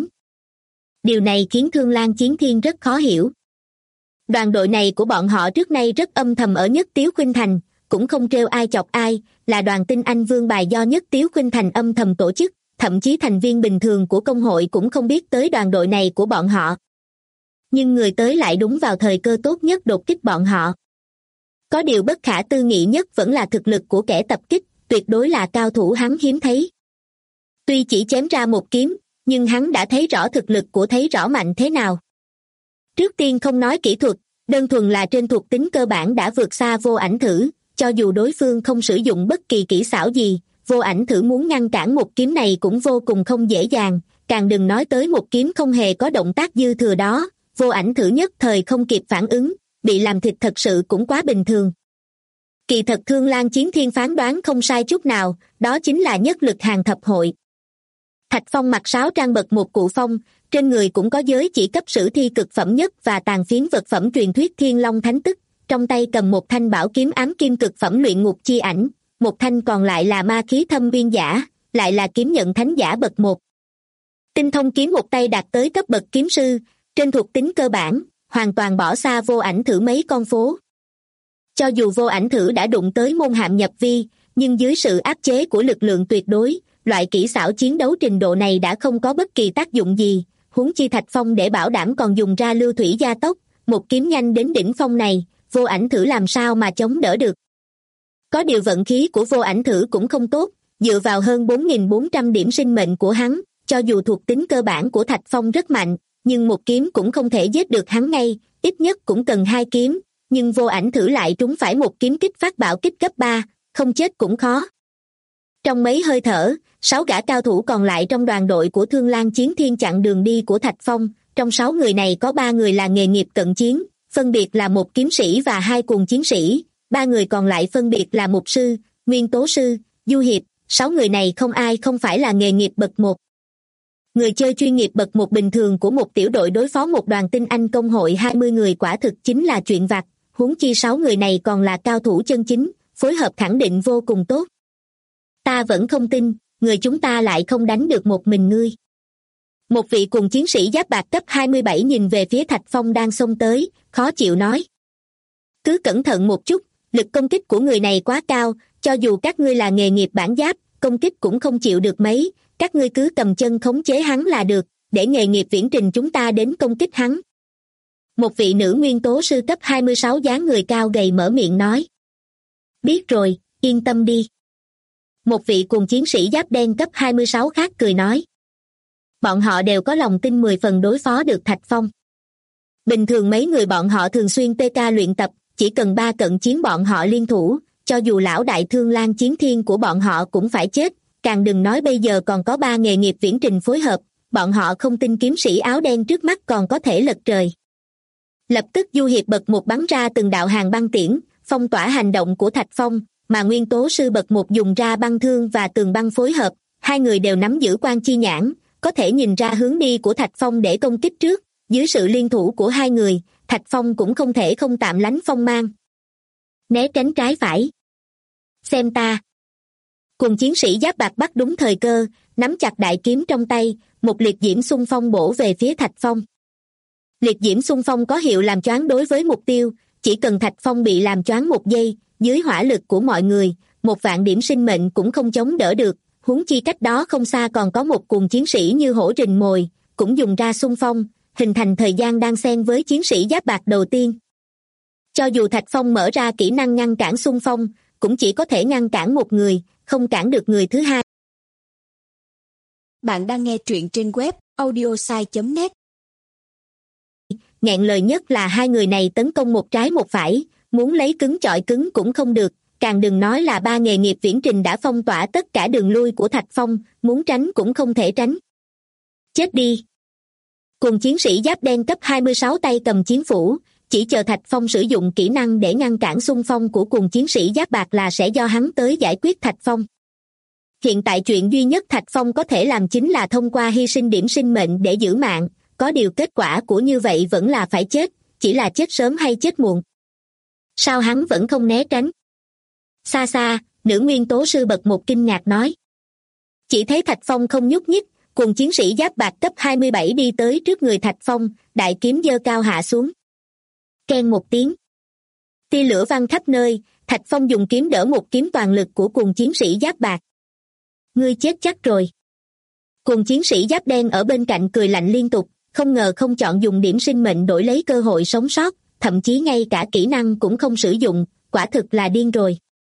Điều này khiến Thương Lang Chiến Thiên rất khó hiểu. Đoàn đội này của bọn họ trước nay rất âm thầm ở Nhất Tiếu Khuynh Thành, cũng không trêu ai chọc ai, là đoàn tinh anh vương bài do Nhất Tiếu Khuynh Thành âm thầm tổ chức, thậm chí thành viên bình thường của công hội cũng không biết tới đoàn đội này của bọn họ. Nhưng người tới lại đúng vào thời cơ tốt nhất đột kích bọn họ. Có điều bất khả tư nghị nhất vẫn là thực lực của kẻ tập kích, tuyệt đối là cao thủ hắn hiếm thấy. Tuy chỉ chém ra một kiếm, nhưng hắn đã thấy rõ thực lực của thấy rõ mạnh thế nào. Trước tiên không nói kỹ thuật, đơn thuần là trên thuộc tính cơ bản đã vượt xa Vô Ảnh Thử, cho dù đối phương không sử dụng bất kỳ kỹ xảo gì, Vô Ảnh Thử muốn ngăn cản một kiếm này cũng vô cùng không dễ dàng, càng đừng nói tới một kiếm không hề có động tác dư thừa đó, Vô Ảnh Thử nhất thời không kịp phản ứng, bị làm thịt thật sự cũng quá bình thường. Kỳ thật Thương Lang Chiến Thiên phán đoán không sai chút nào, đó chính là nhất lực hàng thập hội. Thạch Phong mặc sáo trang bật một cụ phong, trên người cũng có giới chỉ cấp sử thi cực phẩm nhất và tàn phiến vật phẩm truyền thuyết Thiên Long Thánh Tức, trong tay cầm một thanh bảo kiếm ám kim cực phẩm luyện ngục chi ảnh, một thanh còn lại là ma khí thâm uyên giả, lại là kiếm nhận thánh giả bậc 1. Tinh thông kiếm một tay đạt tới cấp bậc kiếm sư, trên thuộc tính cơ bản, hoàn toàn bỏ xa Vô Ảnh Thử mấy con phố. Cho dù Vô Ảnh Thử đã đụng tới môn hạm nhập vi, nhưng dưới sự áp chế của lực lượng tuyệt đối, loại kỹ xảo chiến đấu trình độ này đã không có bất kỳ tác dụng gì, huống chi Thạch Phong để bảo đảm còn dùng ra lưu thủy gia tốc, một kiếm nhanh đến đỉnh phong này, Vô Ảnh Thử làm sao mà chống đỡ được. Có điều vận khí của Vô Ảnh Thử cũng không tốt, dựa vào hơn 4.400 điểm sinh mệnh của hắn, cho dù thuộc tính cơ bản của Thạch Phong rất mạnh, nhưng một kiếm cũng không thể giết được hắn ngay, ít nhất cũng cần 2 kiếm, nhưng Vô Ảnh Thử lại trúng phải một kiếm kích phát bạo kích cấp 3, không chết cũng khó. Trong mấy hơi thở, 6 gã cao thủ còn lại trong đoàn đội của Thương Lang Chiến Thiên chặn đường đi của Thạch Phong, trong 6 người này có 3 người là nghề nghiệp cận chiến, phân biệt là một kiếm sĩ và 2 cuồng chiến sĩ, 3 người còn lại phân biệt là mục sư, nguyên tố sư, du hiệp, 6 người này không ai không phải là nghề nghiệp bậc 1. Người chơi chuyên nghiệp bậc 1 bình thường của một tiểu đội đối phó một đoàn tinh anh công hội 20 người quả thực chính là chuyện vặt, huống chi 6 người này còn là cao thủ chân chính, phối hợp khẳng định vô cùng tốt. Ta vẫn không tin, người chúng ta lại không đánh được một mình ngươi. Một vị cùng chiến sĩ giáp bạc cấp 27 nhìn về phía Thạch Phong đang xông tới, khó chịu nói. Cứ cẩn thận một chút, lực công kích của người này quá cao, cho dù các ngươi là nghề nghiệp bản giáp, công kích cũng không chịu được mấy, các ngươi cứ cầm chân khống chế hắn là được, để nghề nghiệp viễn trình chúng ta đến công kích hắn. Một vị nữ nguyên tố sư cấp 26 dáng người cao gầy mở miệng nói. Biết rồi, yên tâm đi. Một vị cùng chiến sĩ giáp đen cấp 26 khác cười nói. Bọn họ đều có lòng tin 10 phần đối phó được Thạch Phong. Bình thường mấy người bọn họ thường xuyên PK luyện tập, chỉ cần 3 cận chiến bọn họ liên thủ, cho dù lão đại Thương Lang Chiến Thiên của bọn họ cũng phải chết, càng đừng nói bây giờ còn có 3 nghề nghiệp viễn trình phối hợp, bọn họ không tin kiếm sĩ áo đen trước mắt còn có thể lật trời. Lập tức du hiệp bậc 1 bắn ra từng đạo hàng băng tiễn, phong tỏa hành động của Thạch Phong, mà nguyên tố sư bậc 1 dùng ra băng thương và tường băng phối hợp, 2 người đều nắm giữ quan chi nhãn, có thể nhìn ra hướng đi của Thạch Phong để công kích trước, dưới sự liên thủ của 2 người, Thạch Phong cũng không thể không tạm lánh phong mang. Né tránh trái phải. Xem ta. Cùng chiến sĩ giáp bạc bắt đúng thời cơ, nắm chặt đại kiếm trong tay, một liệt diễm xung phong bổ về phía Thạch Phong. Liệt diễm xung phong có hiệu làm choáng đối với mục tiêu, chỉ cần Thạch Phong bị làm choáng 1 giây, dưới hỏa lực của mọi người, 1.000 điểm sinh mệnh cũng không chống đỡ được, huống chi cách đó không xa còn có một cuồng chiến sĩ như hổ rình mồi, cũng dùng ra xung phong, hình thành thời gian đan xen với chiến sĩ giáp bạc đầu tiên. Cho dù Thạch Phong mở ra kỹ năng ngăn cản xung phong, cũng chỉ có thể ngăn cản một người, không cản được người thứ hai. Bạn đang nghe truyện trên web audiosai.net. Nghẹn lời nhất là 2 người này tấn công một trái một phải, muốn lấy cứng chọi cứng cũng không được, càng đừng nói là 3 nghề nghiệp viễn trình đã phong tỏa tất cả đường lui của Thạch Phong, muốn tránh cũng không thể tránh. Chết đi! Cùng chiến sĩ giáp đen cấp 26 tay cầm chiến phủ, chỉ chờ Thạch Phong sử dụng kỹ năng để ngăn cản xung phong của cùng chiến sĩ giáp bạc là sẽ do hắn tới giải quyết Thạch Phong. Hiện tại chuyện duy nhất Thạch Phong có thể làm chính là thông qua hy sinh điểm sinh mệnh để giữ mạng, có điều kết quả của như vậy vẫn là phải chết, chỉ là chết sớm hay chết muộn. Sao hắn vẫn không né tránh? Xa xa, nữ nguyên tố sư bậc một kinh ngạc nói. Chỉ thấy Thạch Phong không nhúc nhích, cùng chiến sĩ giáp bạc cấp 27 đi tới trước người Thạch Phong, đại kiếm giơ cao hạ xuống. Keng một tiếng. Tia lửa văng khắp nơi, Thạch Phong dùng kiếm đỡ một kiếm toàn lực của cùng chiến sĩ giáp bạc. Ngươi chết chắc rồi. Cùng chiến sĩ giáp đen ở bên cạnh cười lạnh liên tục, không ngờ không chọn dùng điểm sinh mệnh đổi lấy cơ hội sống sót, thậm chí ngay cả kỹ năng cũng không sử dụng, quả thực là điên rồi.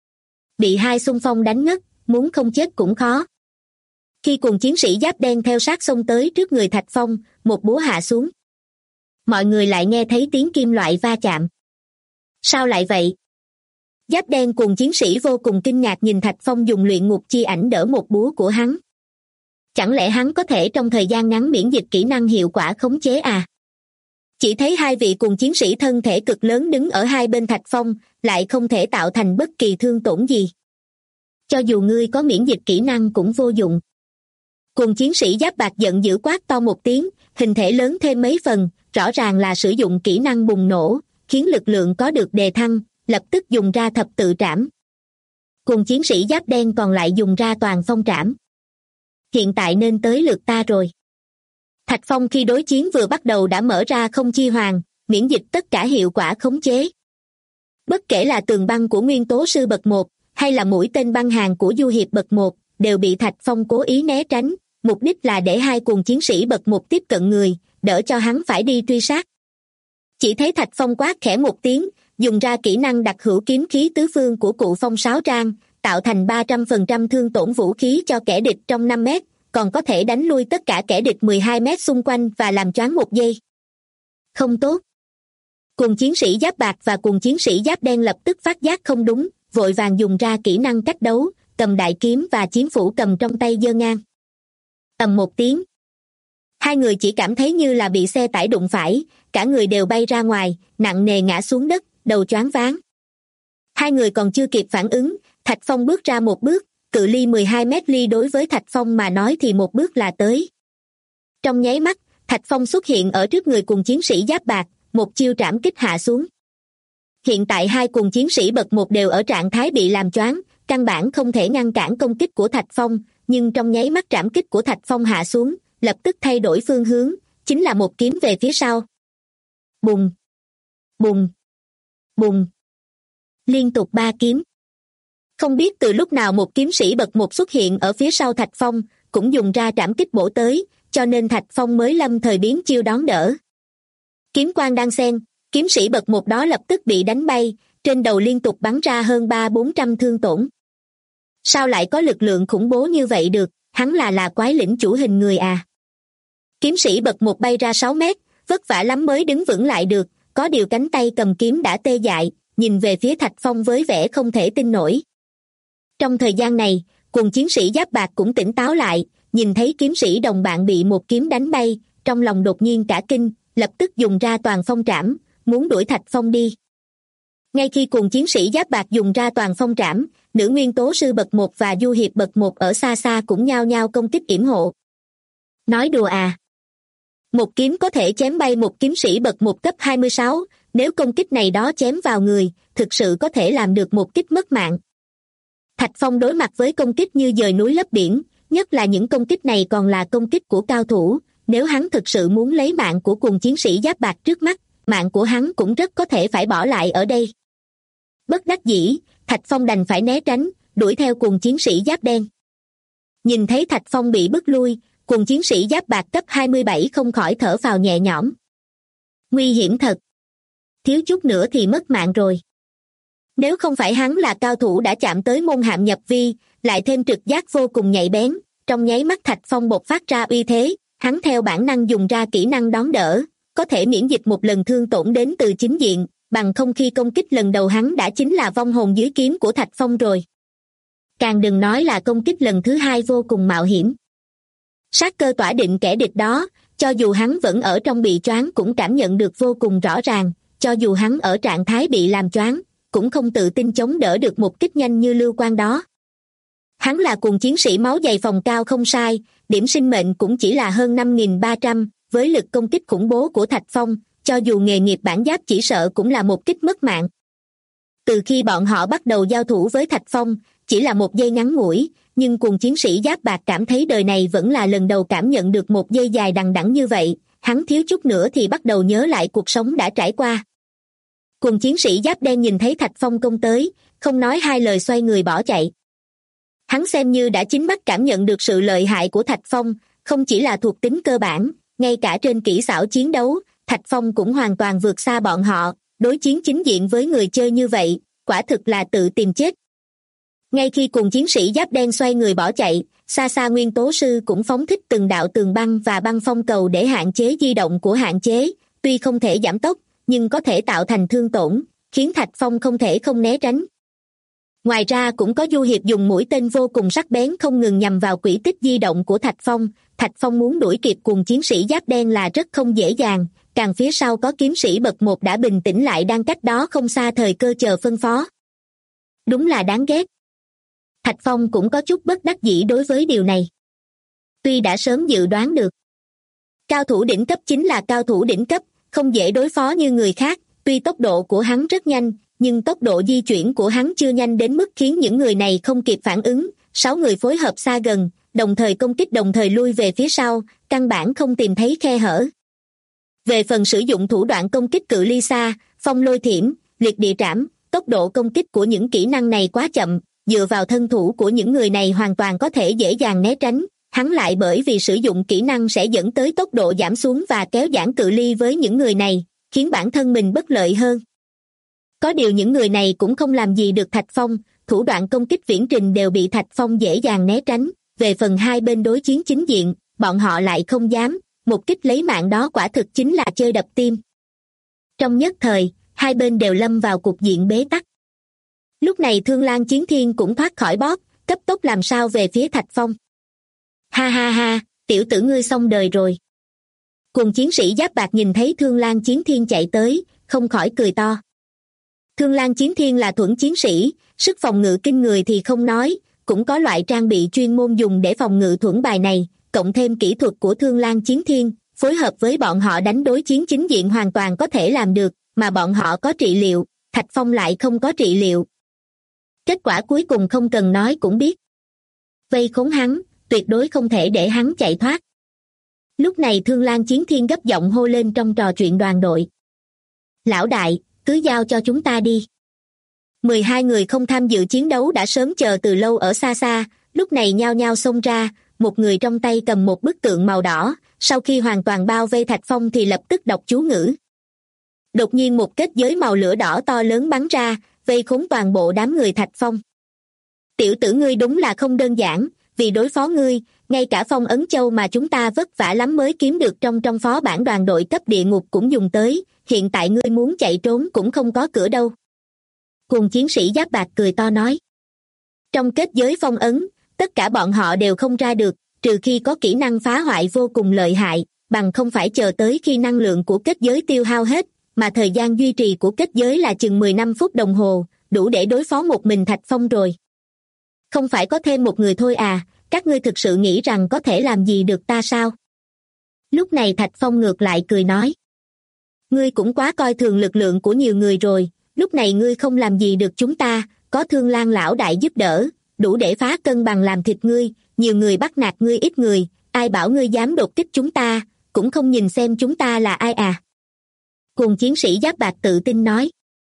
Bị hai xung phong đánh ngất, muốn không chết cũng khó. Khi cùng chiến sĩ giáp đen theo sát xông tới trước người Thạch Phong, một búa hạ xuống. Mọi người lại nghe thấy tiếng kim loại va chạm. Sao lại vậy? Giáp đen cùng chiến sĩ vô cùng kinh ngạc nhìn Thạch Phong dùng luyện ngục chi ảnh đỡ một búa của hắn. Chẳng lẽ hắn có thể trong thời gian ngắn miễn dịch kỹ năng hiệu quả khống chế à? Chỉ thấy hai vị cùng chiến sĩ thân thể cực lớn đứng ở hai bên Thạch Phong, lại không thể tạo thành bất kỳ thương tổn gì. Cho dù ngươi có miễn dịch kỹ năng cũng vô dụng. Cùng chiến sĩ giáp bạc giận dữ quát to một tiếng, hình thể lớn thêm mấy phần, rõ ràng là sử dụng kỹ năng bùng nổ, khiến lực lượng có được đề thăng, lập tức dùng ra thập tự trảm. Cùng chiến sĩ giáp đen còn lại dùng ra toàn phong trảm. Hiện tại nên tới lượt ta rồi. Thạch Phong khi đối chiến vừa bắt đầu đã mở ra không chi hoàng, miễn dịch tất cả hiệu quả khống chế. Bất kể là tường băng của nguyên tố sư bậc 1, hay là mũi tên băng hàng của du hiệp bậc 1, đều bị Thạch Phong cố ý né tránh, mục đích là để hai cùng chiến sĩ bậc 1 tiếp cận người, đỡ cho hắn phải đi truy sát. Chỉ thấy Thạch Phong quát khẽ một tiếng, dùng ra kỹ năng đặc hữu kiếm khí tứ phương của cụ phong sáo trang, tạo thành 300% thương tổn vũ khí cho kẻ địch trong 5 mét, còn có thể đánh lui tất cả kẻ địch 12 mét xung quanh và làm choáng một giây. Không tốt. Cùng chiến sĩ giáp bạc và cùng chiến sĩ giáp đen lập tức phát giác không đúng, vội vàng dùng ra kỹ năng cách đấu, cầm đại kiếm và chiến phủ cầm trong tay giơ ngang. Ầm một tiếng. Hai người chỉ cảm thấy như là bị xe tải đụng phải, cả người đều bay ra ngoài, nặng nề ngã xuống đất, đầu choáng váng. Hai người còn chưa kịp phản ứng, Thạch Phong bước ra một bước, cự ly 12 mét ly đối với Thạch Phong mà nói thì một bước là tới. Trong nháy mắt, Thạch Phong xuất hiện ở trước người cùng chiến sĩ giáp bạc, một chiêu trảm kích hạ xuống. Hiện tại hai cùng chiến sĩ bậc 1 đều ở trạng thái bị làm choáng, căn bản không thể ngăn cản công kích của Thạch Phong, nhưng trong nháy mắt trảm kích của Thạch Phong hạ xuống, lập tức thay đổi phương hướng, chính là một kiếm về phía sau. Bùng! Bùng! Bùng! Liên tục 3 kiếm. Không biết từ lúc nào một kiếm sĩ bậc 1 xuất hiện ở phía sau Thạch Phong, cũng dùng ra trảm kích bổ tới, cho nên Thạch Phong mới lâm thời biến chiêu đón đỡ. Kiếm quang đan xen, kiếm sĩ bậc 1 đó lập tức bị đánh bay, trên đầu liên tục bắn ra hơn 300-400 thương tổn. Sao lại có lực lượng khủng bố như vậy được, hắn là quái lĩnh chủ hình người à? Kiếm sĩ bậc 1 bay ra 6 mét, vất vả lắm mới đứng vững lại được, có điều cánh tay cầm kiếm đã tê dại, nhìn về phía Thạch Phong với vẻ không thể tin nổi. Trong thời gian này, cùng chiến sĩ giáp bạc cũng tỉnh táo lại, nhìn thấy kiếm sĩ đồng bạn bị một kiếm đánh bay, trong lòng đột nhiên cả kinh, lập tức dùng ra toàn phong trảm, muốn đuổi Thạch Phong đi. Ngay khi cùng chiến sĩ giáp bạc dùng ra toàn phong trảm, nữ nguyên tố sư bậc 1 và du hiệp bậc 1 ở xa xa cũng nhao nhao công kích yểm hộ. Nói đùa à? Một kiếm có thể chém bay một kiếm sĩ bậc 1 cấp 26, nếu công kích này đó chém vào người, thực sự có thể làm được một kích mất mạng. Thạch Phong đối mặt với công kích như dời núi lấp biển, nhất là những công kích này còn là công kích của cao thủ, nếu hắn thực sự muốn lấy mạng của cùng chiến sĩ giáp bạc trước mắt, mạng của hắn cũng rất có thể phải bỏ lại ở đây. Bất đắc dĩ, Thạch Phong đành phải né tránh, đuổi theo cùng chiến sĩ giáp đen. Nhìn thấy Thạch Phong bị bức lui, cùng chiến sĩ giáp bạc cấp 27 không khỏi thở phào nhẹ nhõm. Nguy hiểm thật. Thiếu chút nữa thì mất mạng rồi. Nếu không phải hắn là cao thủ đã chạm tới môn hạm nhập vi, lại thêm trực giác vô cùng nhạy bén, trong nháy mắt Thạch Phong bộc phát ra uy thế, hắn theo bản năng dùng ra kỹ năng đón đỡ, có thể miễn dịch một lần thương tổn đến từ chính diện, bằng không khi công kích lần đầu hắn đã chính là vong hồn dưới kiếm của Thạch Phong rồi. Càng đừng nói là công kích lần thứ hai vô cùng mạo hiểm. Sát cơ tỏa định kẻ địch đó, cho dù hắn vẫn ở trong bị choáng cũng cảm nhận được vô cùng rõ ràng, cho dù hắn ở trạng thái bị làm choáng, cũng không tự tin chống đỡ được một kích nhanh như lưu quang đó. Hắn là cùng chiến sĩ máu dày phòng cao không sai, điểm sinh mệnh cũng chỉ là hơn 5.300, với lực công kích khủng bố của Thạch Phong, cho dù nghề nghiệp bản giáp chỉ sợ cũng là một kích mất mạng. Từ khi bọn họ bắt đầu giao thủ với Thạch Phong, chỉ là một giây ngắn ngủi, nhưng cùng chiến sĩ giáp bạc cảm thấy đời này vẫn là lần đầu cảm nhận được một giây dài đằng đẵng như vậy, hắn thiếu chút nữa thì bắt đầu nhớ lại cuộc sống đã trải qua. Cùng chiến sĩ giáp đen nhìn thấy Thạch Phong công tới, không nói hai lời xoay người bỏ chạy. Hắn xem như đã chính mắt cảm nhận được sự lợi hại của Thạch Phong, không chỉ là thuộc tính cơ bản, ngay cả trên kỹ xảo chiến đấu, Thạch Phong cũng hoàn toàn vượt xa bọn họ, đối chiến chính diện với người chơi như vậy, quả thực là tự tìm chết. Ngay khi cùng chiến sĩ giáp đen xoay người bỏ chạy, xa xa nguyên tố sư cũng phóng thích từng đạo tường băng và băng phong cầu để hạn chế di động của hạn chế, tuy không thể giảm tốc, nhưng có thể tạo thành thương tổn, khiến Thạch Phong không thể không né tránh. Ngoài ra cũng có du hiệp dùng mũi tên vô cùng sắc bén không ngừng nhằm vào quỹ tích di động của Thạch Phong muốn đuổi kịp cùng chiến sĩ giáp đen là rất không dễ dàng, càng phía sau có kiếm sĩ bậc 1 đã bình tĩnh lại đang cách đó không xa thời cơ chờ phân phó. Đúng là đáng ghét. Thạch Phong cũng có chút bất đắc dĩ đối với điều này. Tuy đã sớm dự đoán được, cao thủ đỉnh cấp chính là cao thủ đỉnh cấp, không dễ đối phó như người khác, tuy tốc độ của hắn rất nhanh, nhưng tốc độ di chuyển của hắn chưa nhanh đến mức khiến những người này không kịp phản ứng, 6 người phối hợp xa gần, đồng thời công kích đồng thời lui về phía sau, căn bản không tìm thấy khe hở. Về phần sử dụng thủ đoạn công kích cự ly xa, phong lôi thiểm, liệt địa trảm, tốc độ công kích của những kỹ năng này quá chậm, dựa vào thân thủ của những người này hoàn toàn có thể dễ dàng né tránh, hắn lại bởi vì sử dụng kỹ năng sẽ dẫn tới tốc độ giảm xuống và kéo giãn cự ly với những người này, khiến bản thân mình bất lợi hơn. Có điều những người này cũng không làm gì được Thạch Phong, thủ đoạn công kích viễn trình đều bị Thạch Phong dễ dàng né tránh, về phần hai bên đối chiến chính diện, bọn họ lại không dám, một kích lấy mạng đó quả thực chính là chơi đập tim. Trong nhất thời, hai bên đều lâm vào cục diện bế tắc. Lúc này Thương Lang Chiến Thiên cũng thoát khỏi bóp, cấp tốc làm sao về phía Thạch Phong. Ha ha ha, tiểu tử ngươi xong đời rồi. Cùng chiến sĩ giáp bạc nhìn thấy Thương Lang Chiến Thiên chạy tới, không khỏi cười to. Thương Lang Chiến Thiên là thuẫn chiến sĩ, sức phòng ngự kinh người thì không nói, cũng có loại trang bị chuyên môn dùng để phòng ngự thuẫn bài này, cộng thêm kỹ thuật của Thương Lang Chiến Thiên, phối hợp với bọn họ đánh đối chiến chính diện hoàn toàn có thể làm được, mà bọn họ có trị liệu, Thạch Phong lại không có trị liệu. Kết quả cuối cùng không cần nói cũng biết. Vây khốn hắn, tuyệt đối không thể để hắn chạy thoát. Lúc này Thương Lang Chiến Thiên gấp giọng hô lên trong trò chuyện đoàn đội. Lão đại, cứ giao cho chúng ta đi. 12 người không tham dự chiến đấu đã sớm chờ từ lâu ở xa xa, lúc này nhao nhao xông ra, một người trong tay cầm một bức tượng màu đỏ, sau khi hoàn toàn bao vây Thạch Phong thì lập tức đọc chú ngữ. Đột nhiên một kết giới màu lửa đỏ to lớn bắn ra, vây khốn toàn bộ đám người Thạch Phong. Tiểu tử ngươi đúng là không đơn giản, vì đối phó ngươi, ngay cả phong ấn châu mà chúng ta vất vả lắm mới kiếm được trong phó bản đoàn đội cấp địa ngục cũng dùng tới, hiện tại ngươi muốn chạy trốn cũng không có cửa đâu. Cùng chiến sĩ giáp bạc cười to nói. Trong kết giới phong ấn, tất cả bọn họ đều không ra được, trừ khi có kỹ năng phá hoại vô cùng lợi hại, bằng không phải chờ tới khi năng lượng của kết giới tiêu hao hết, mà thời gian duy trì của kết giới là chừng 15 phút đồng hồ, đủ để đối phó một mình Thạch Phong rồi. Không phải có thêm một người thôi à, các ngươi thực sự nghĩ rằng có thể làm gì được ta sao? Lúc này Thạch Phong ngược lại cười nói. Ngươi cũng quá coi thường lực lượng của nhiều người rồi, lúc này ngươi không làm gì được chúng ta, có Thương Lang lão đại giúp đỡ, đủ để phá cân bằng làm thịt ngươi, nhiều người bắt nạt ngươi ít người, ai bảo ngươi dám đột kích chúng ta, cũng không nhìn xem chúng ta là ai à. Cùng chiến sĩ giáp bạc tự tin nói.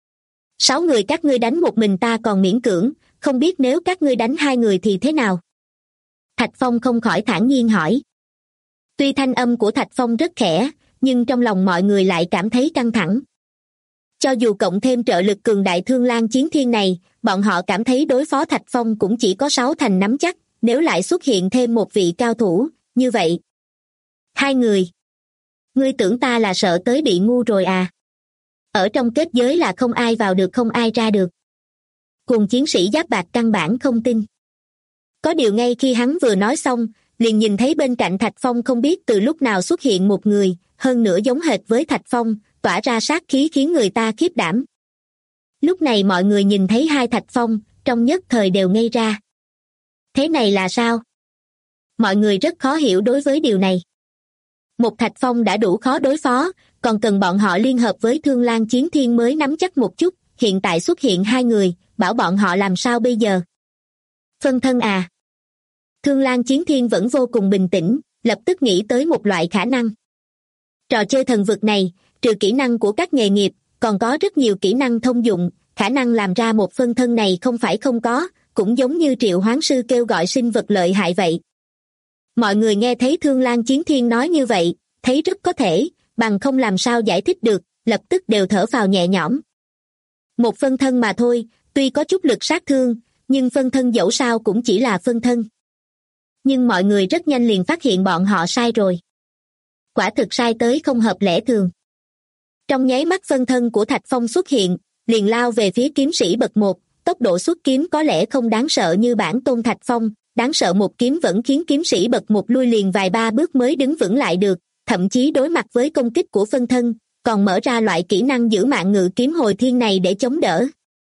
6 người các ngươi đánh một mình ta còn miễn cưỡng, không biết nếu các ngươi đánh 2 người thì thế nào? Thạch Phong không khỏi thản nhiên hỏi. Tuy thanh âm của Thạch Phong rất khẽ, nhưng trong lòng mọi người lại cảm thấy căng thẳng. Cho dù cộng thêm trợ lực cường đại Thương Lang Chiến Thiên này, bọn họ cảm thấy đối phó Thạch Phong cũng chỉ có 6 thành nắm chắc, nếu lại xuất hiện thêm một vị cao thủ, như vậy. 2 người. Ngươi tưởng ta là sợ tới bị ngu rồi à? Ở trong kết giới là không ai vào được không ai ra được. Cùng chiến sĩ giáp bạc căn bản không tin. Có điều ngay khi hắn vừa nói xong, liền nhìn thấy bên cạnh Thạch Phong không biết từ lúc nào xuất hiện một người, hơn nữa giống hệt với Thạch Phong, tỏa ra sát khí khiến người ta khiếp đảm. Lúc này mọi người nhìn thấy hai Thạch Phong, trong nhất thời đều ngây ra. Thế này là sao? Mọi người rất khó hiểu đối với điều này. Một Thạch Phong đã đủ khó đối phó, còn cần bọn họ liên hợp với Thương Lang Chiến Thiên mới nắm chắc một chút, hiện tại xuất hiện hai người, bảo bọn họ làm sao bây giờ? Phân thân à? Thương Lang Chiến Thiên vẫn vô cùng bình tĩnh, lập tức nghĩ tới một loại khả năng. Trò chơi thần vực này, trừ kỹ năng của các nghề nghiệp, còn có rất nhiều kỹ năng thông dụng, khả năng làm ra một phân thân này không phải không có, cũng giống như triệu hoán sư kêu gọi sinh vật lợi hại vậy. Mọi người nghe thấy Thương Lang Chiến Thiên nói như vậy, thấy rất có thể, bằng không làm sao giải thích được, lập tức đều thở phào nhẹ nhõm. Một phân thân mà thôi, tuy có chút lực sát thương, nhưng phân thân dẫu sao cũng chỉ là phân thân. Nhưng mọi người rất nhanh liền phát hiện bọn họ sai rồi. Quả thực sai tới không hợp lẽ thường. Trong nháy mắt phân thân của Thạch Phong xuất hiện, liền lao về phía kiếm sĩ bậc 1, tốc độ xuất kiếm có lẽ không đáng sợ như bản tôn Thạch Phong, đáng sợ một kiếm vẫn khiến kiếm sĩ bậc 1 lui liền vài ba bước mới đứng vững lại được, thậm chí đối mặt với công kích của phân thân, còn mở ra loại kỹ năng giữ mạng ngự kiếm hồi thiên này để chống đỡ.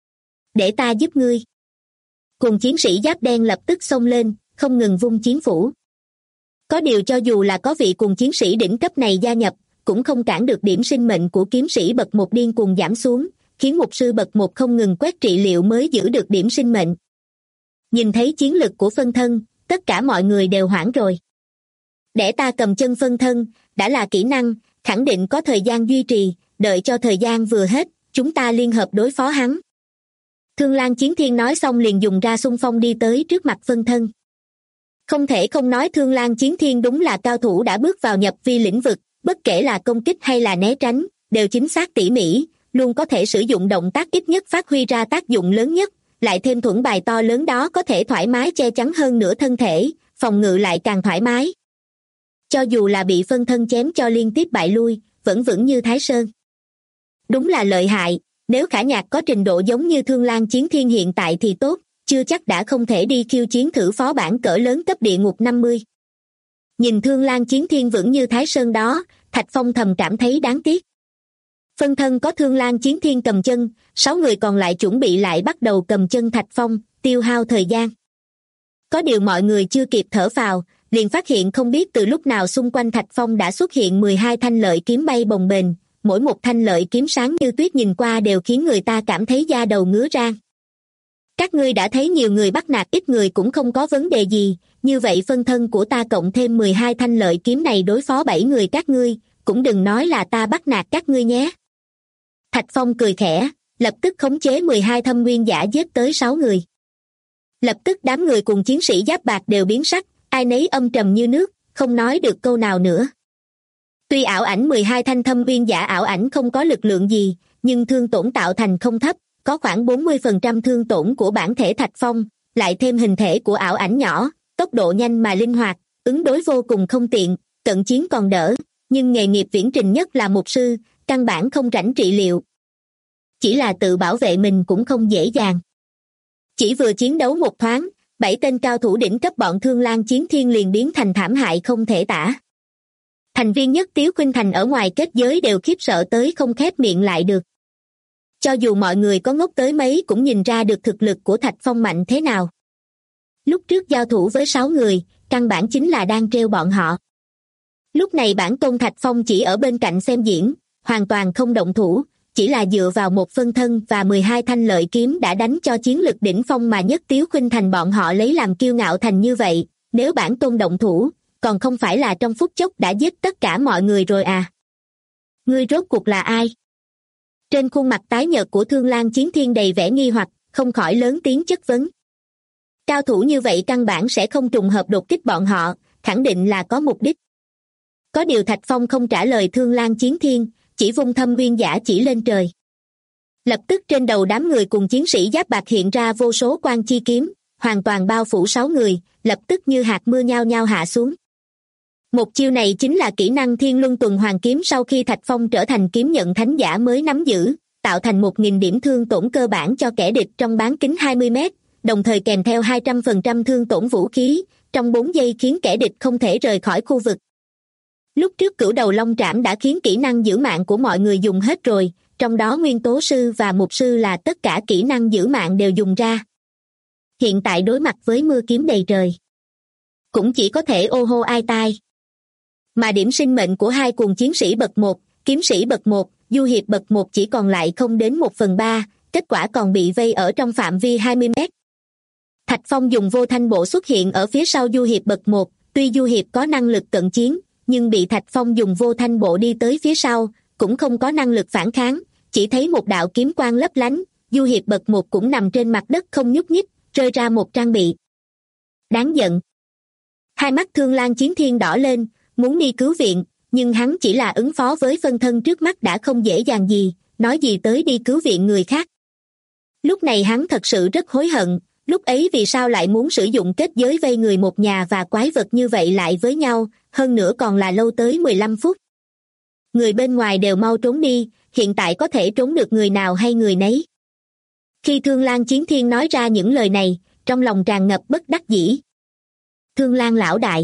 Để ta giúp ngươi. Cùng chiến sĩ giáp đen lập tức xông lên, không ngừng vung chiến phủ. Có điều cho dù là có vị cùng chiến sĩ đỉnh cấp này gia nhập, cũng không cản được điểm sinh mệnh của kiếm sĩ bậc 1 điên cuồng giảm xuống, khiến mục sư bậc 1 không ngừng quét trị liệu mới giữ được điểm sinh mệnh. Nhìn thấy chiến lực của phân thân, tất cả mọi người đều hoảng rồi. Để ta cầm chân phân thân, đã là kỹ năng, khẳng định có thời gian duy trì, đợi cho thời gian vừa hết, chúng ta liên hợp đối phó hắn. Thương Lang Chiến Thiên nói xong liền dùng ra xung phong đi tới trước mặt phân thân. Không thể không nói Thương Lang Chiến Thiên đúng là cao thủ đã bước vào nhập vi lĩnh vực, bất kể là công kích hay là né tránh, đều chính xác tỉ mỉ, luôn có thể sử dụng động tác ít nhất phát huy ra tác dụng lớn nhất, lại thêm thuẫn bài to lớn đó có thể thoải mái che chắn hơn nửa thân thể, phòng ngự lại càng thoải mái. Cho dù là bị phân thân chém cho liên tiếp bại lui, vẫn vững như Thái Sơn. Đúng là lợi hại, nếu Khả Nhạc có trình độ giống như Thương Lang Chiến Thiên hiện tại thì tốt, chưa chắc đã không thể đi khiêu chiến thử phó bản cỡ lớn cấp địa ngục 50. Nhìn Thương Lang Chiến Thiên vững như Thái Sơn đó, Thạch Phong thầm cảm thấy đáng tiếc. Phân thân có Thương Lang Chiến Thiên cầm chân, 6 người còn lại chuẩn bị lại bắt đầu cầm chân Thạch Phong, tiêu hao thời gian. Có điều mọi người chưa kịp thở phào, liền phát hiện không biết từ lúc nào xung quanh Thạch Phong đã xuất hiện 12 thanh lợi kiếm bay bồng bềnh, mỗi một thanh lợi kiếm sáng như tuyết nhìn qua đều khiến người ta cảm thấy da đầu ngứa ran. Các ngươi đã thấy nhiều người bắt nạt ít người cũng không có vấn đề gì, như vậy phân thân của ta cộng thêm 12 thanh lợi kiếm này đối phó 7 người các ngươi, cũng đừng nói là ta bắt nạt các ngươi nhé. Thạch Phong cười khẽ, lập tức khống chế 12 thâm nguyên giả giết tới 6 người. Lập tức đám người cùng chiến sĩ giáp bạc đều biến sắc, ai nấy âm trầm như nước, không nói được câu nào nữa. Tuy ảo ảnh 12 thanh thâm nguyên giả ảo ảnh không có lực lượng gì, nhưng thương tổn tạo thành không thấp, có khoảng 40% thương tổn của bản thể Thạch Phong, lại thêm hình thể của ảo ảnh nhỏ, tốc độ nhanh mà linh hoạt, ứng đối vô cùng không tiện, cận chiến còn đỡ, nhưng nghề nghiệp viễn trình nhất là mục sư, căn bản không rảnh trị liệu. Chỉ là tự bảo vệ mình cũng không dễ dàng. Chỉ vừa chiến đấu một thoáng, 7 tên cao thủ đỉnh cấp bọn Thương Lang Chiến Thiên liền biến thành thảm hại không thể tả. Thành viên nhất Tiếu Khuynh Thành ở ngoài kết giới đều khiếp sợ tới không khép miệng lại được. Cho dù mọi người có ngốc tới mấy cũng nhìn ra được thực lực của Thạch Phong mạnh thế nào. Lúc trước giao thủ với 6 người, căn bản chính là đang trêu bọn họ. Lúc này bản tôn Thạch Phong chỉ ở bên cạnh xem diễn, hoàn toàn không động thủ, chỉ là dựa vào một phân thân và 12 thanh lợi kiếm đã đánh cho chiến lực đỉnh phong mà nhất Tiếu Khuynh Thành bọn họ lấy làm kiêu ngạo thành như vậy, nếu bản tôn động thủ, còn không phải là trong phút chốc đã giết tất cả mọi người rồi à? Ngươi rốt cuộc là ai? Trên khuôn mặt tái nhợt của Thương Lang Chiến Thiên đầy vẻ nghi hoặc, không khỏi lớn tiếng chất vấn. Cao thủ như vậy căn bản sẽ không trùng hợp đột kích bọn họ, khẳng định là có mục đích. Có điều Thạch Phong không trả lời Thương Lang Chiến Thiên, chỉ vung thâm nguyên giả chỉ lên trời. Lập tức trên đầu đám người cùng chiến sĩ giáp bạc hiện ra vô số quang chi kiếm, hoàn toàn bao phủ 6 người, lập tức như hạt mưa nhao nhao hạ xuống. Một chiêu này chính là kỹ năng Thiên Luân Tuần Hoàn Kiếm sau khi Thạch Phong trở thành kiếm nhận thánh giả mới nắm giữ, tạo thành 1000 điểm thương tổn cơ bản cho kẻ địch trong bán kính 20 mét, đồng thời kèm theo 200% thương tổn vũ khí, trong 4 giây khiến kẻ địch không thể rời khỏi khu vực. Lúc trước Cửu Đầu Long Trảm đã khiến kỹ năng giữ mạng của mọi người dùng hết rồi, trong đó Nguyên Tố Sư và Mục Sư là tất cả kỹ năng giữ mạng đều dùng ra. hiện tại đối mặt với mưa kiếm đầy trời, cũng chỉ có thể ô hô ai tai. Mà điểm sinh mệnh của hai cuồng chiến sĩ bậc 1, kiếm sĩ bậc 1, du hiệp bậc 1 chỉ còn lại không đến 1/3, kết quả còn bị vây ở trong phạm vi 20 mét. Thạch Phong dùng vô thanh bộ xuất hiện ở phía sau du hiệp bậc 1, tuy du hiệp có năng lực cận chiến, nhưng bị Thạch Phong dùng vô thanh bộ đi tới phía sau, cũng không có năng lực phản kháng, chỉ thấy một đạo kiếm quang lấp lánh, du hiệp bậc 1 cũng nằm trên mặt đất không nhúc nhích, rơi ra một trang bị. Đáng giận. Hai mắt Thương Lang Chiến Thiên đỏ lên, muốn đi cứu viện, nhưng hắn chỉ là ứng phó với phân thân trước mắt đã không dễ dàng gì, nói gì tới đi cứu viện người khác. Lúc này hắn thật sự rất hối hận, lúc ấy vì sao lại muốn sử dụng kết giới vây người một nhà và quái vật như vậy lại với nhau, hơn nữa còn là lâu tới 15 phút. Người bên ngoài đều mau trốn đi, hiện tại có thể trốn được người nào hay người nấy. Khi Thương Lang Chiến Thiên nói ra những lời này, trong lòng tràn ngập bất đắc dĩ. Thương Lang lão đại.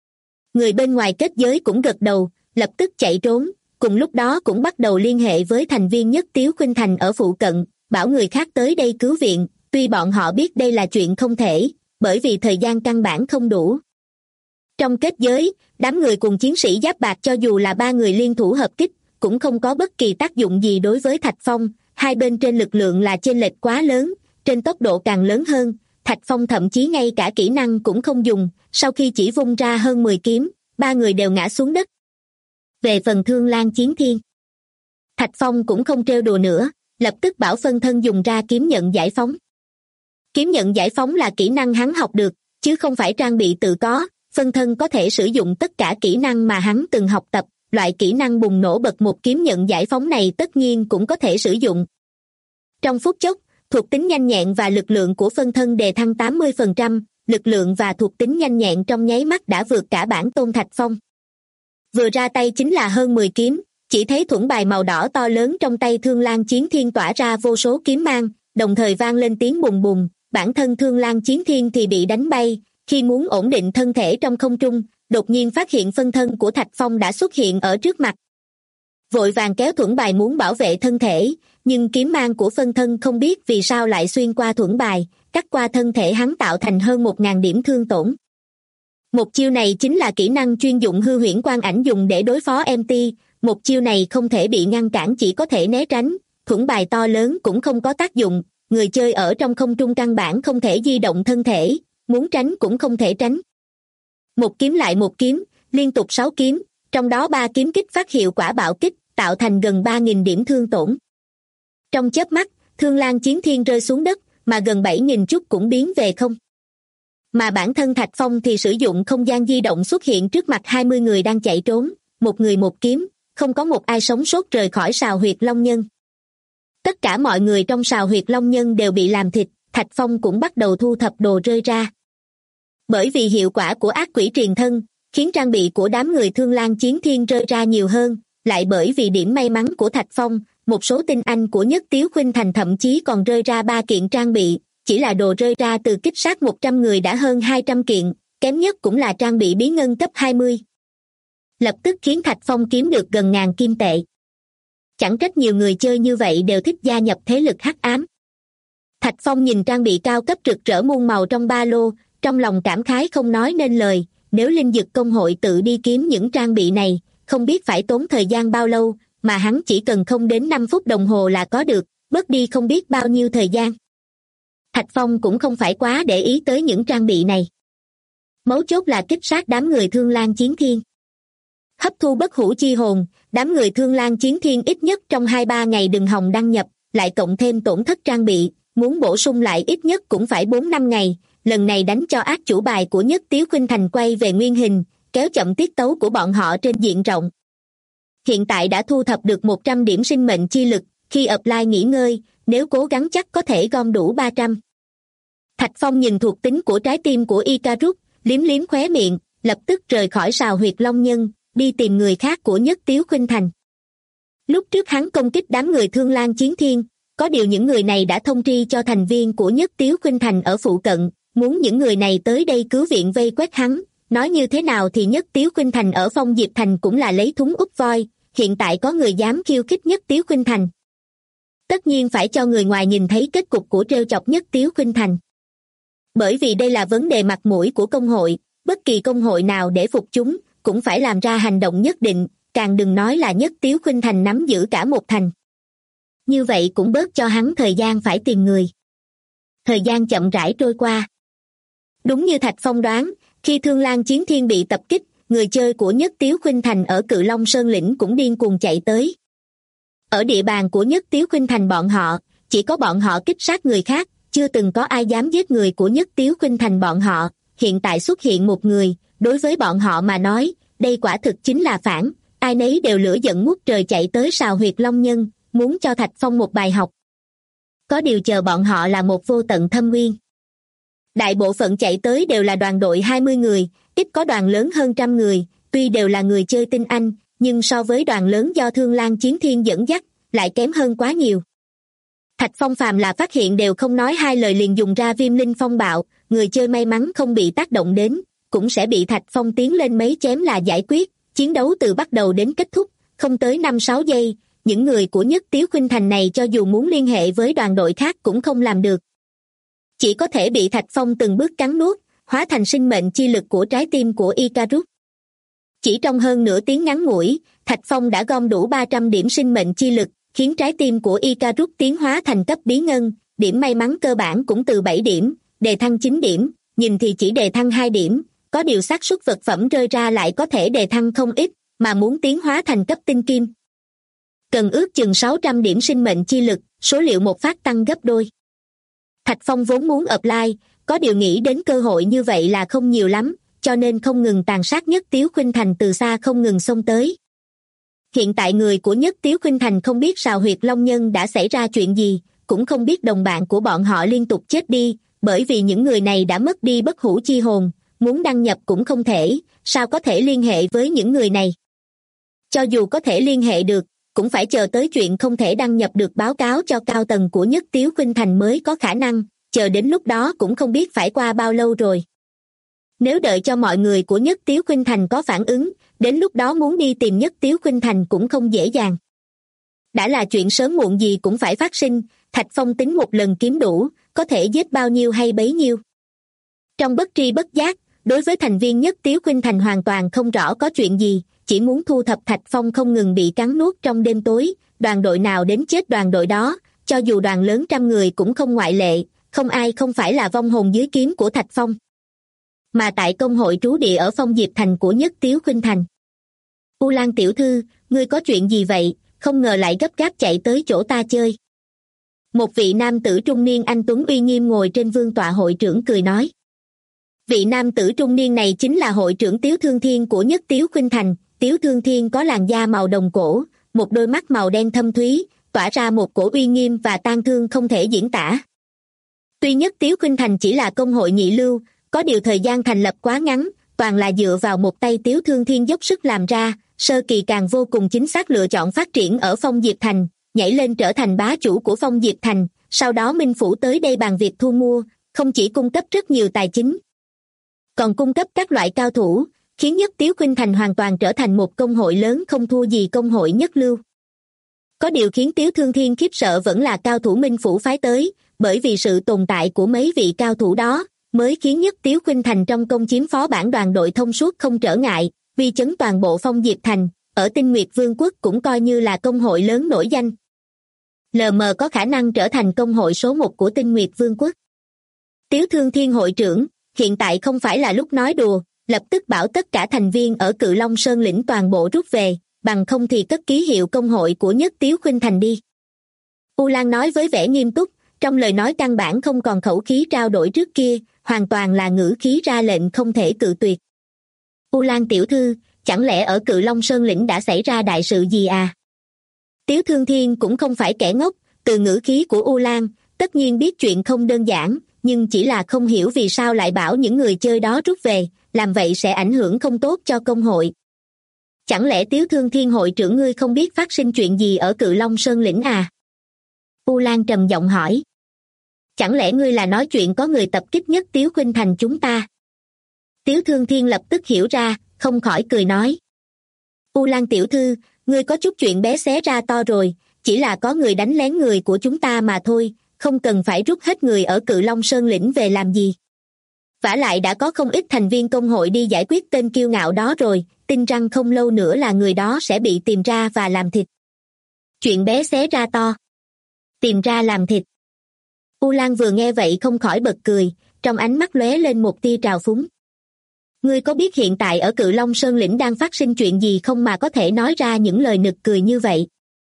Người bên ngoài kết giới cũng gật đầu, lập tức chạy trốn, cùng lúc đó cũng bắt đầu liên hệ với thành viên Nhất Tiếu Khuynh Thành ở phụ cận, bảo người khác tới đây cứu viện, tuy bọn họ biết đây là chuyện không thể, bởi vì thời gian căn bản không đủ. Trong kết giới, đám người cùng chiến sĩ giáp bạc cho dù là 3 người liên thủ hợp kích, cũng không có bất kỳ tác dụng gì đối với Thạch Phong, hai bên trên lực lượng là chênh lệch quá lớn, trên tốc độ càng lớn hơn, Thạch Phong thậm chí ngay cả kỹ năng cũng không dùng, sau khi chỉ vung ra hơn 10 kiếm, 3 người đều ngã xuống đất. Về phần Thương Lang Chiến Thiên, Thạch Phong cũng không trêu đùa nữa, lập tức bảo phân thân dùng ra kiếm nhận giải phóng. Kiếm nhận giải phóng là kỹ năng hắn học được, chứ không phải trang bị tự có, phân thân có thể sử dụng tất cả kỹ năng mà hắn từng học tập, loại kỹ năng bùng nổ bậc 1 kiếm nhận giải phóng này tất nhiên cũng có thể sử dụng. Trong phút chốc, thuộc tính nhanh nhẹn và lực lượng của phân thân đề thăng 80%, lực lượng và thuộc tính nhanh nhẹn trong nháy mắt đã vượt cả bản tôn Thạch Phong. Vừa ra tay chính là hơn 10 kiếm, chỉ thấy thuẫn bài màu đỏ to lớn trong tay Thương Lang Chiến Thiên tỏa ra vô số kiếm mang, đồng thời vang lên tiếng bùng bùng, bản thân Thương Lang Chiến Thiên thì bị đánh bay, khi muốn ổn định thân thể trong không trung, đột nhiên phát hiện phân thân của Thạch Phong đã xuất hiện ở trước mặt. Vội vàng kéo thuẫn bài muốn bảo vệ thân thể, nhưng kiếm mang của phân thân không biết vì sao lại xuyên qua thuẫn bài, cắt qua thân thể hắn tạo thành hơn 1000 điểm thương tổn. Một chiêu này chính là kỹ năng chuyên dụng hư huyễn quang ảnh dùng để đối phó MT, một chiêu này không thể bị ngăn cản chỉ có thể né tránh, thuẫn bài to lớn cũng không có tác dụng, người chơi ở trong không trung căn bản không thể di động thân thể, muốn tránh cũng không thể tránh. Một kiếm lại một kiếm, liên tục 6 kiếm, trong đó 3 kiếm kích phát hiệu quả bạo kích, tạo thành gần 3000 điểm thương tổn. Trong chớp mắt, Thương Lang Chiến Thiên rơi xuống đất, mà gần 7000 chút cũng biến về không. Mà bản thân Thạch Phong thì sử dụng không gian di động xuất hiện trước mặt 20 người đang chạy trốn, một người một kiếm, không có một ai sống sót rời khỏi sào huyệt Long Nhân. Tất cả mọi người trong sào huyệt Long Nhân đều bị làm thịt, Thạch Phong cũng bắt đầu thu thập đồ rơi ra. Bởi vì hiệu quả của ác quỷ truyền thân, khiến trang bị của đám người Thương Lang Chiến Thiên rơi ra nhiều hơn, lại bởi vì điểm may mắn của Thạch Phong, một số tinh anh của Nhất Tiếu Khuynh Thành thậm chí còn rơi ra 3 kiện trang bị, chỉ là đồ rơi ra từ kích sát 100 người đã hơn 200 kiện, kém nhất cũng là trang bị bí ngân cấp 20. Lập tức khiến Thạch Phong kiếm được gần 1000 kim tệ. Chẳng trách nhiều người chơi như vậy đều thích gia nhập thế lực hắc ám. Thạch Phong nhìn trang bị cao cấp rực rỡ muôn màu trong ba lô, trong lòng cảm khái không nói nên lời, nếu linh dực công hội tự đi kiếm những trang bị này, không biết phải tốn thời gian bao lâu, mà hắn chỉ cần không đến 5 phút đồng hồ là có được, bớt đi không biết bao nhiêu thời gian. Thạch Phong cũng không phải quá để ý tới những trang bị này. Mấu chốt là kích sát đám người Thương Lang Chiến Thiên. Hấp thu bất hủ chi hồn, đám người Thương Lang Chiến Thiên ít nhất trong 2-3 ngày đừng hòng đăng nhập, lại cộng thêm tổn thất trang bị, muốn bổ sung lại ít nhất cũng phải 4-5 ngày, lần này đánh cho ác chủ bài của Nhất Tiếu Khuynh Thành quay về nguyên hình, kéo chậm tiết tấu của bọn họ trên diện rộng. Hiện tại đã thu thập được 100 điểm sinh mệnh chi lực, khi apply nghỉ ngơi, nếu cố gắng chắc có thể gom đủ 300. Thạch Phong nhìn thuộc tính của trái tim của Icarus, liếm liếm khóe miệng, lập tức rời khỏi sào huyệt Long Nhân, đi tìm người khác của Nhất Tiếu Khuynh Thành. Lúc trước hắn công kích đám người Thương Lang Chiến Thiên, có điều những người này đã thông tri cho thành viên của Nhất Tiếu Khuynh Thành ở phụ cận, muốn những người này tới đây cứu viện vây quét hắn. Nói như thế nào thì Nhất Tiếu Khuynh Thành ở Phong Diệp Thành cũng là lấy thúng úp voi, hiện tại có người dám khiêu khích Nhất Tiếu Khuynh Thành. Tất nhiên phải cho người ngoài nhìn thấy kết cục của trêu chọc Nhất Tiếu Khuynh Thành. Bởi vì đây là vấn đề mặt mũi của công hội, bất kỳ công hội nào để phục chúng, cũng phải làm ra hành động nhất định, càng đừng nói là Nhất Tiếu Khuynh Thành nắm giữ cả một thành. Như vậy cũng bớt cho hắn thời gian phải tìm người. Thời gian chậm rãi trôi qua. Đúng như Thạch Phong đoán, khi Thương Lang Chiến Thiên bị tập kích, người chơi của Nhất Tiếu Khuynh Thành ở Cự Long Sơn Lĩnh cũng điên cuồng chạy tới. Ở địa bàn của Nhất Tiếu Khuynh Thành bọn họ, chỉ có bọn họ kích sát người khác, chưa từng có ai dám giết người của Nhất Tiếu Khuynh Thành bọn họ. Hiện tại xuất hiện một người, đối với bọn họ mà nói, đây quả thực chính là phản, ai nấy đều lửa giận ngút trời chạy tới sào huyệt Long Nhân, muốn cho Thạch Phong một bài học. Có điều chờ bọn họ là một vô tận thâm uyên. Đại bộ phận chạy tới đều là đoàn đội 20 người, ít có đoàn lớn hơn 100 người, tuy đều là người chơi tinh anh, nhưng so với đoàn lớn do Thương Lang Chiến Thiên dẫn dắt, lại kém hơn quá nhiều. Thạch Phong phàm là phát hiện đều không nói hai lời liền dùng ra Viêm Linh Phong Bạo, người chơi may mắn không bị tác động đến, cũng sẽ bị Thạch Phong tiến lên mấy chém là giải quyết, chiến đấu từ bắt đầu đến kết thúc, không tới 5-6 giây, những người của Nhất Tiếu Khuynh Thành này cho dù muốn liên hệ với đoàn đội khác cũng không làm được. Chỉ có thể bị Thạch Phong từng bước cắn nuốt, hóa thành sinh mệnh chi lực của trái tim của Icarus. Chỉ trong hơn nửa tiếng ngắn ngủi, Thạch Phong đã gom đủ 300 điểm sinh mệnh chi lực, khiến trái tim của Icarus tiến hóa thành cấp bí ngân, điểm may mắn cơ bản cũng từ 7 điểm, đề thăng 9 điểm, nhìn thì chỉ đề thăng 2 điểm, có điều xác suất vật phẩm rơi ra lại có thể đề thăng không ít, mà muốn tiến hóa thành cấp tinh kim. Cần ước chừng 600 điểm sinh mệnh chi lực, số liệu một phát tăng gấp đôi. Thạch Phong vốn muốn apply, có điều nghĩ đến cơ hội như vậy là không nhiều lắm, cho nên không ngừng tàn sát Nhất Tiếu Khuynh Thành từ xa không ngừng xông tới. Hiện tại người của Nhất Tiếu Khuynh Thành không biết sào huyệt Long Nhân đã xảy ra chuyện gì, cũng không biết đồng bạn của bọn họ liên tục chết đi, bởi vì những người này đã mất đi bất hủ chi hồn, muốn đăng nhập cũng không thể, sao có thể liên hệ với những người này. Cho dù có thể liên hệ được, cũng phải chờ tới chuyện không thể đăng nhập được báo cáo cho cao tầng của Nhất Tiếu Khuynh Thành mới có khả năng, chờ đến lúc đó cũng không biết phải qua bao lâu rồi. Nếu đợi cho mọi người của Nhất Tiếu Khuynh Thành có phản ứng, đến lúc đó muốn đi tìm Nhất Tiếu Khuynh Thành cũng không dễ dàng. Đã là chuyện sớm muộn gì cũng phải phát sinh, Thạch Phong tính một lần kiếm đủ, có thể giết bao nhiêu hay bấy nhiêu. Trong bất tri bất giác, đối với thành viên Nhất Tiếu Khuynh Thành hoàn toàn không rõ có chuyện gì, chỉ muốn thu thập Thạch Phong không ngừng bị cắn nuốt trong đêm tối, đoàn đội nào đến chết đoàn đội đó, cho dù đoàn lớn 100 người cũng không ngoại lệ, không ai không phải là vong hồn dưới kiếm của Thạch Phong. Mà tại công hội trú địa ở Phong Diệp Thành của Nhất Tiếu Khuynh Thành. U Lan tiểu thư, ngươi có chuyện gì vậy, không ngờ lại gấp gáp chạy tới chỗ ta chơi. Một vị nam tử trung niên anh tuấn uy nghiêm ngồi trên vương tọa hội trưởng cười nói. Vị nam tử trung niên này chính là hội trưởng Tiếu Thương Thiên của Nhất Tiếu Khuynh Thành. Tiếu Thương Thiên có làn da màu đồng cổ, một đôi mắt màu đen thâm thúy, tỏa ra một cổ uy nghiêm và tang thương không thể diễn tả. Tuy Nhất Tiếu Khuynh Thành chỉ là công hội nhị lưu, có điều thời gian thành lập quá ngắn, toàn là dựa vào một tay Tiếu Thương Thiên dốc sức làm ra, sơ kỳ càng vô cùng chính xác lựa chọn phát triển ở Phong Diệp Thành, nhảy lên trở thành bá chủ của Phong Diệp Thành, sau đó Minh Phủ tới đây bàn việc thu mua, không chỉ cung cấp rất nhiều tài chính, còn cung cấp các loại cao thủ, khiến Nhất Tiếu Khuynh Thành hoàn toàn trở thành một công hội lớn không thua gì công hội nhất lưu. Có điều khiến Tiếu Thương Thiên khiếp sợ vẫn là cao thủ Minh Phủ phái tới, bởi vì sự tồn tại của mấy vị cao thủ đó, mới khiến Nhất Tiếu Khuynh Thành trong công chiếm phó bản đoàn đội thông suốt không trở ngại, uy chấn toàn bộ Phong Diệp Thành, ở Tinh Nguyệt Vương quốc cũng coi như là công hội lớn nổi danh. LM có khả năng trở thành công hội số 1 của Tinh Nguyệt Vương quốc. Tiếu Thương Thiên hội trưởng, hiện tại không phải là lúc nói đùa, lập tức bảo tất cả thành viên ở Cự Long Sơn lĩnh toàn bộ rút về, bằng không thì cất ký hiệu công hội của Nhất Tiếu Khuynh Thành đi. U Lan nói với vẻ nghiêm túc, trong lời nói căn bản không còn khẩu khí trao đổi trước kia, hoàn toàn là ngữ khí ra lệnh không thể cự tuyệt. U Lan tiểu thư, chẳng lẽ ở Cự Long Sơn lĩnh đã xảy ra đại sự gì à? Tiếu Thương Thiên cũng không phải kẻ ngốc, từ ngữ khí của U Lan, tất nhiên biết chuyện không đơn giản, nhưng chỉ là không hiểu vì sao lại bảo những người chơi đó rút về, làm vậy sẽ ảnh hưởng không tốt cho công hội. Chẳng lẽ Tiếu Thương Thiên hội trưởng ngươi không biết phát sinh chuyện gì ở Cự Long Sơn lĩnh à? U Lan trầm giọng hỏi. Chẳng lẽ ngươi là nói chuyện có người tập kích Nhất Tiếu Khuynh Thành chúng ta? Tiếu Thương Thiên lập tức hiểu ra, không khỏi cười nói. U Lan tiểu thư, ngươi có chút chuyện bé xé ra to rồi, chỉ là có người đánh lén người của chúng ta mà thôi, không cần phải rút hết người ở Cự Long Sơn lĩnh về làm gì. Vả lại đã có không ít thành viên công hội đi giải quyết tên kiêu ngạo đó rồi, tin rằng không lâu nữa là người đó sẽ bị tìm ra và làm thịt. Chuyện bé xé ra to. Tìm ra làm thịt. U Lan vừa nghe vậy không khỏi bật cười, trong ánh mắt lóe lên một tia trào phúng. Ngươi có biết hiện tại ở Cự Long Sơn lĩnh đang phát sinh chuyện gì không mà có thể nói ra những lời nực cười như vậy?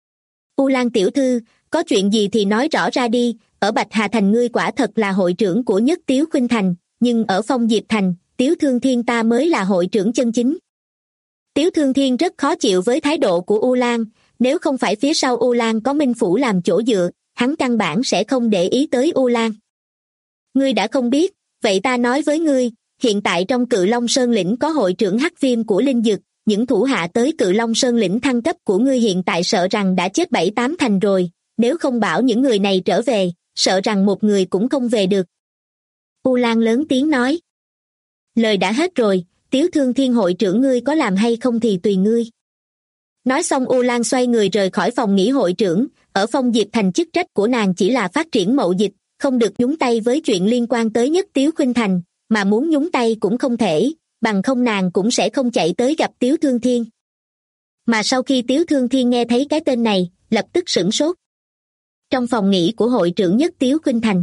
U Lan tiểu thư, có chuyện gì thì nói rõ ra đi, ở Bạch Hà Thành ngươi quả thật là hội trưởng của Nhất Tiếu Khuynh Thành, nhưng ở Phong Diệp Thành, Tiếu Thương Thiên ta mới là hội trưởng chân chính. Tiếu Thương Thiên rất khó chịu với thái độ của U Lan, nếu không phải phía sau U Lan có Minh Phủ làm chỗ dựa, hắn căn bản sẽ không để ý tới U Lan. Ngươi đã không biết, vậy ta nói với ngươi, hiện tại trong Cự Long Sơn lĩnh có hội trưởng Hắc Viêm của Linh Dực, những thủ hạ tới Cự Long Sơn lĩnh thăng cấp của ngươi hiện tại sợ rằng đã chết 7-8 thành rồi, nếu không bảo những người này trở về, sợ rằng một người cũng không về được. U Lan lớn tiếng nói. Lời đã hết rồi, Tiếu Thương Thiên hội trưởng ngươi có làm hay không thì tùy ngươi. Nói xong U Lan xoay người rời khỏi phòng nghỉ hội trưởng, ở Phong Diệp Thành chức trách của nàng chỉ là phát triển mậu dịch, không được nhúng tay với chuyện liên quan tới Nhất Tiếu Khuynh Thành, mà muốn nhúng tay cũng không thể, bằng không nàng cũng sẽ không chạy tới gặp Tiếu Thương Thiên. Mà sau khi Tiếu Thương Thiên nghe thấy cái tên này, lập tức sửng sốt. Trong phòng nghỉ của hội trưởng Nhất Tiếu Khuynh Thành,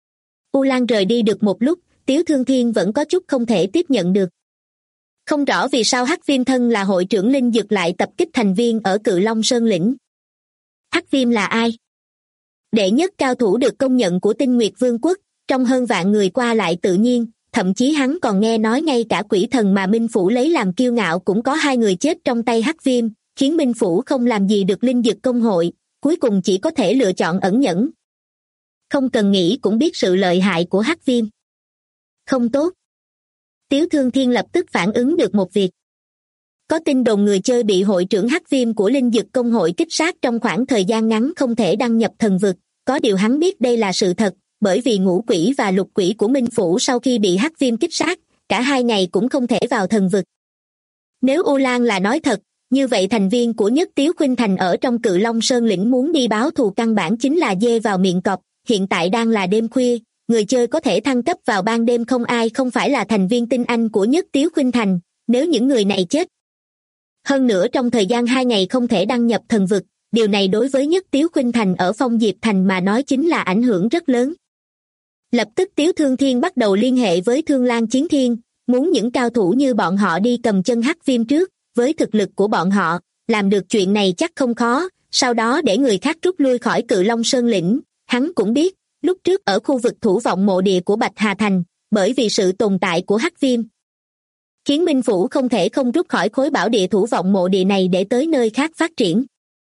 U Lan rời đi được một lúc, Tiếu Thương Thiên vẫn có chút không thể tiếp nhận được. Không rõ vì sao Hắc Viêm thân là hội trưởng Linh Dực lại tập kích thành viên ở Cự Long Sơn lĩnh. Hắc Viêm là ai? Đệ nhất cao thủ được công nhận của Tinh Nguyệt Vương quốc, trong hơn vạn người qua lại tự nhiên, thậm chí hắn còn nghe nói ngay cả quỷ thần mà Minh Phủ lấy làm kiêu ngạo cũng có 2 người chết trong tay Hắc Viêm, khiến Minh Phủ không làm gì được Linh Dực công hội, cuối cùng chỉ có thể lựa chọn ẩn nhẫn. Không cần nghĩ cũng biết sự lợi hại của Hắc Viêm. Không tốt. Tiếu Thương Thiên lập tức phản ứng được một việc. Có tin đồn người chơi bị hội trưởng Hắc Viêm của Linh Dực công hội kích sát trong khoảng thời gian ngắn không thể đăng nhập thần vực, có điều hắn biết đây là sự thật, bởi vì ngũ quỷ và lục quỷ của Minh Phủ sau khi bị Hắc Viêm kích sát, cả 2 ngày cũng không thể vào thần vực. Nếu U Lan là nói thật, như vậy thành viên của Nhất Tiếu Khuynh Thành ở trong Cự Long Sơn lĩnh muốn đi báo thù căn bản chính là dê vào miệng cọp, hiện tại đang là đêm khuya, người chơi có thể thăng cấp vào ban đêm không ai không phải là thành viên tinh anh của Nhất Tiếu Khuynh Thành, nếu những người này chết. Hơn nữa trong thời gian 2 ngày không thể đăng nhập thần vực, điều này đối với Nhất Tiếu Khuynh Thành ở Phong Diệp Thành mà nói chính là ảnh hưởng rất lớn. Lập tức Tiếu Thương Thiên bắt đầu liên hệ với Thương Lan Chiến Thiên, muốn những cao thủ như bọn họ đi cầm chân Hắc Viêm trước, với thực lực của bọn họ, làm được chuyện này chắc không khó, sau đó để người khác rút lui khỏi Cự Long Sơn lĩnh. Hắn cũng biết, lúc trước ở khu vực thủ vọng mộ địa của Bạch Hà Thành, bởi vì sự tồn tại của Hắc Viêm, khiến Minh Phủ không thể không rút khỏi khối bảo địa thủ vọng mộ địa này để tới nơi khác phát triển.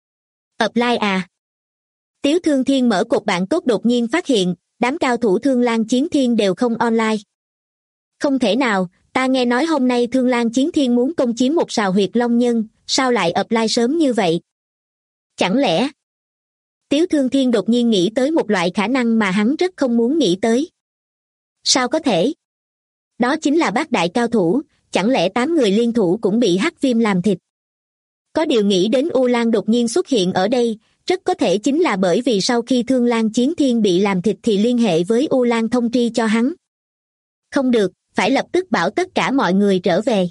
Apply à? Tiếu Thương Thiên mở cột bạn tốt đột nhiên phát hiện, đám cao thủ Thương Lan Chiến Thiên đều không online. Không thể nào, ta nghe nói hôm nay Thương Lan Chiến Thiên muốn công chiếm một sào huyệt long nhân, sao lại apply sớm như vậy? Chẳng lẽ... Tiếu Thương Thiên đột nhiên nghĩ tới một loại khả năng mà hắn rất không muốn nghĩ tới. Sao có thể? Đó chính là bát đại cao thủ, chẳng lẽ 8 người liên thủ cũng bị Hắc Viêm làm thịt? Có điều nghĩ đến U Lan đột nhiên xuất hiện ở đây, rất có thể chính là bởi vì sau khi Thương Lan Chiến Thiên bị làm thịt thì liên hệ với U Lan thông tri cho hắn. Không được, phải lập tức bảo tất cả mọi người trở về.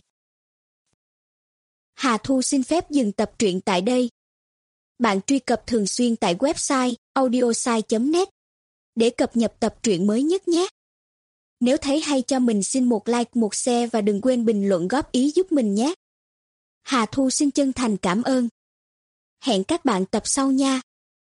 Hà Thu xin phép dừng tập truyện tại đây. Bạn truy cập thường xuyên tại website audiosai.net để cập nhật tập truyện mới nhất nhé. Nếu thấy hay cho mình xin một like, một share và đừng quên bình luận góp ý giúp mình nhé. Hà Thu xin chân thành cảm ơn. Hẹn các bạn tập sau nha.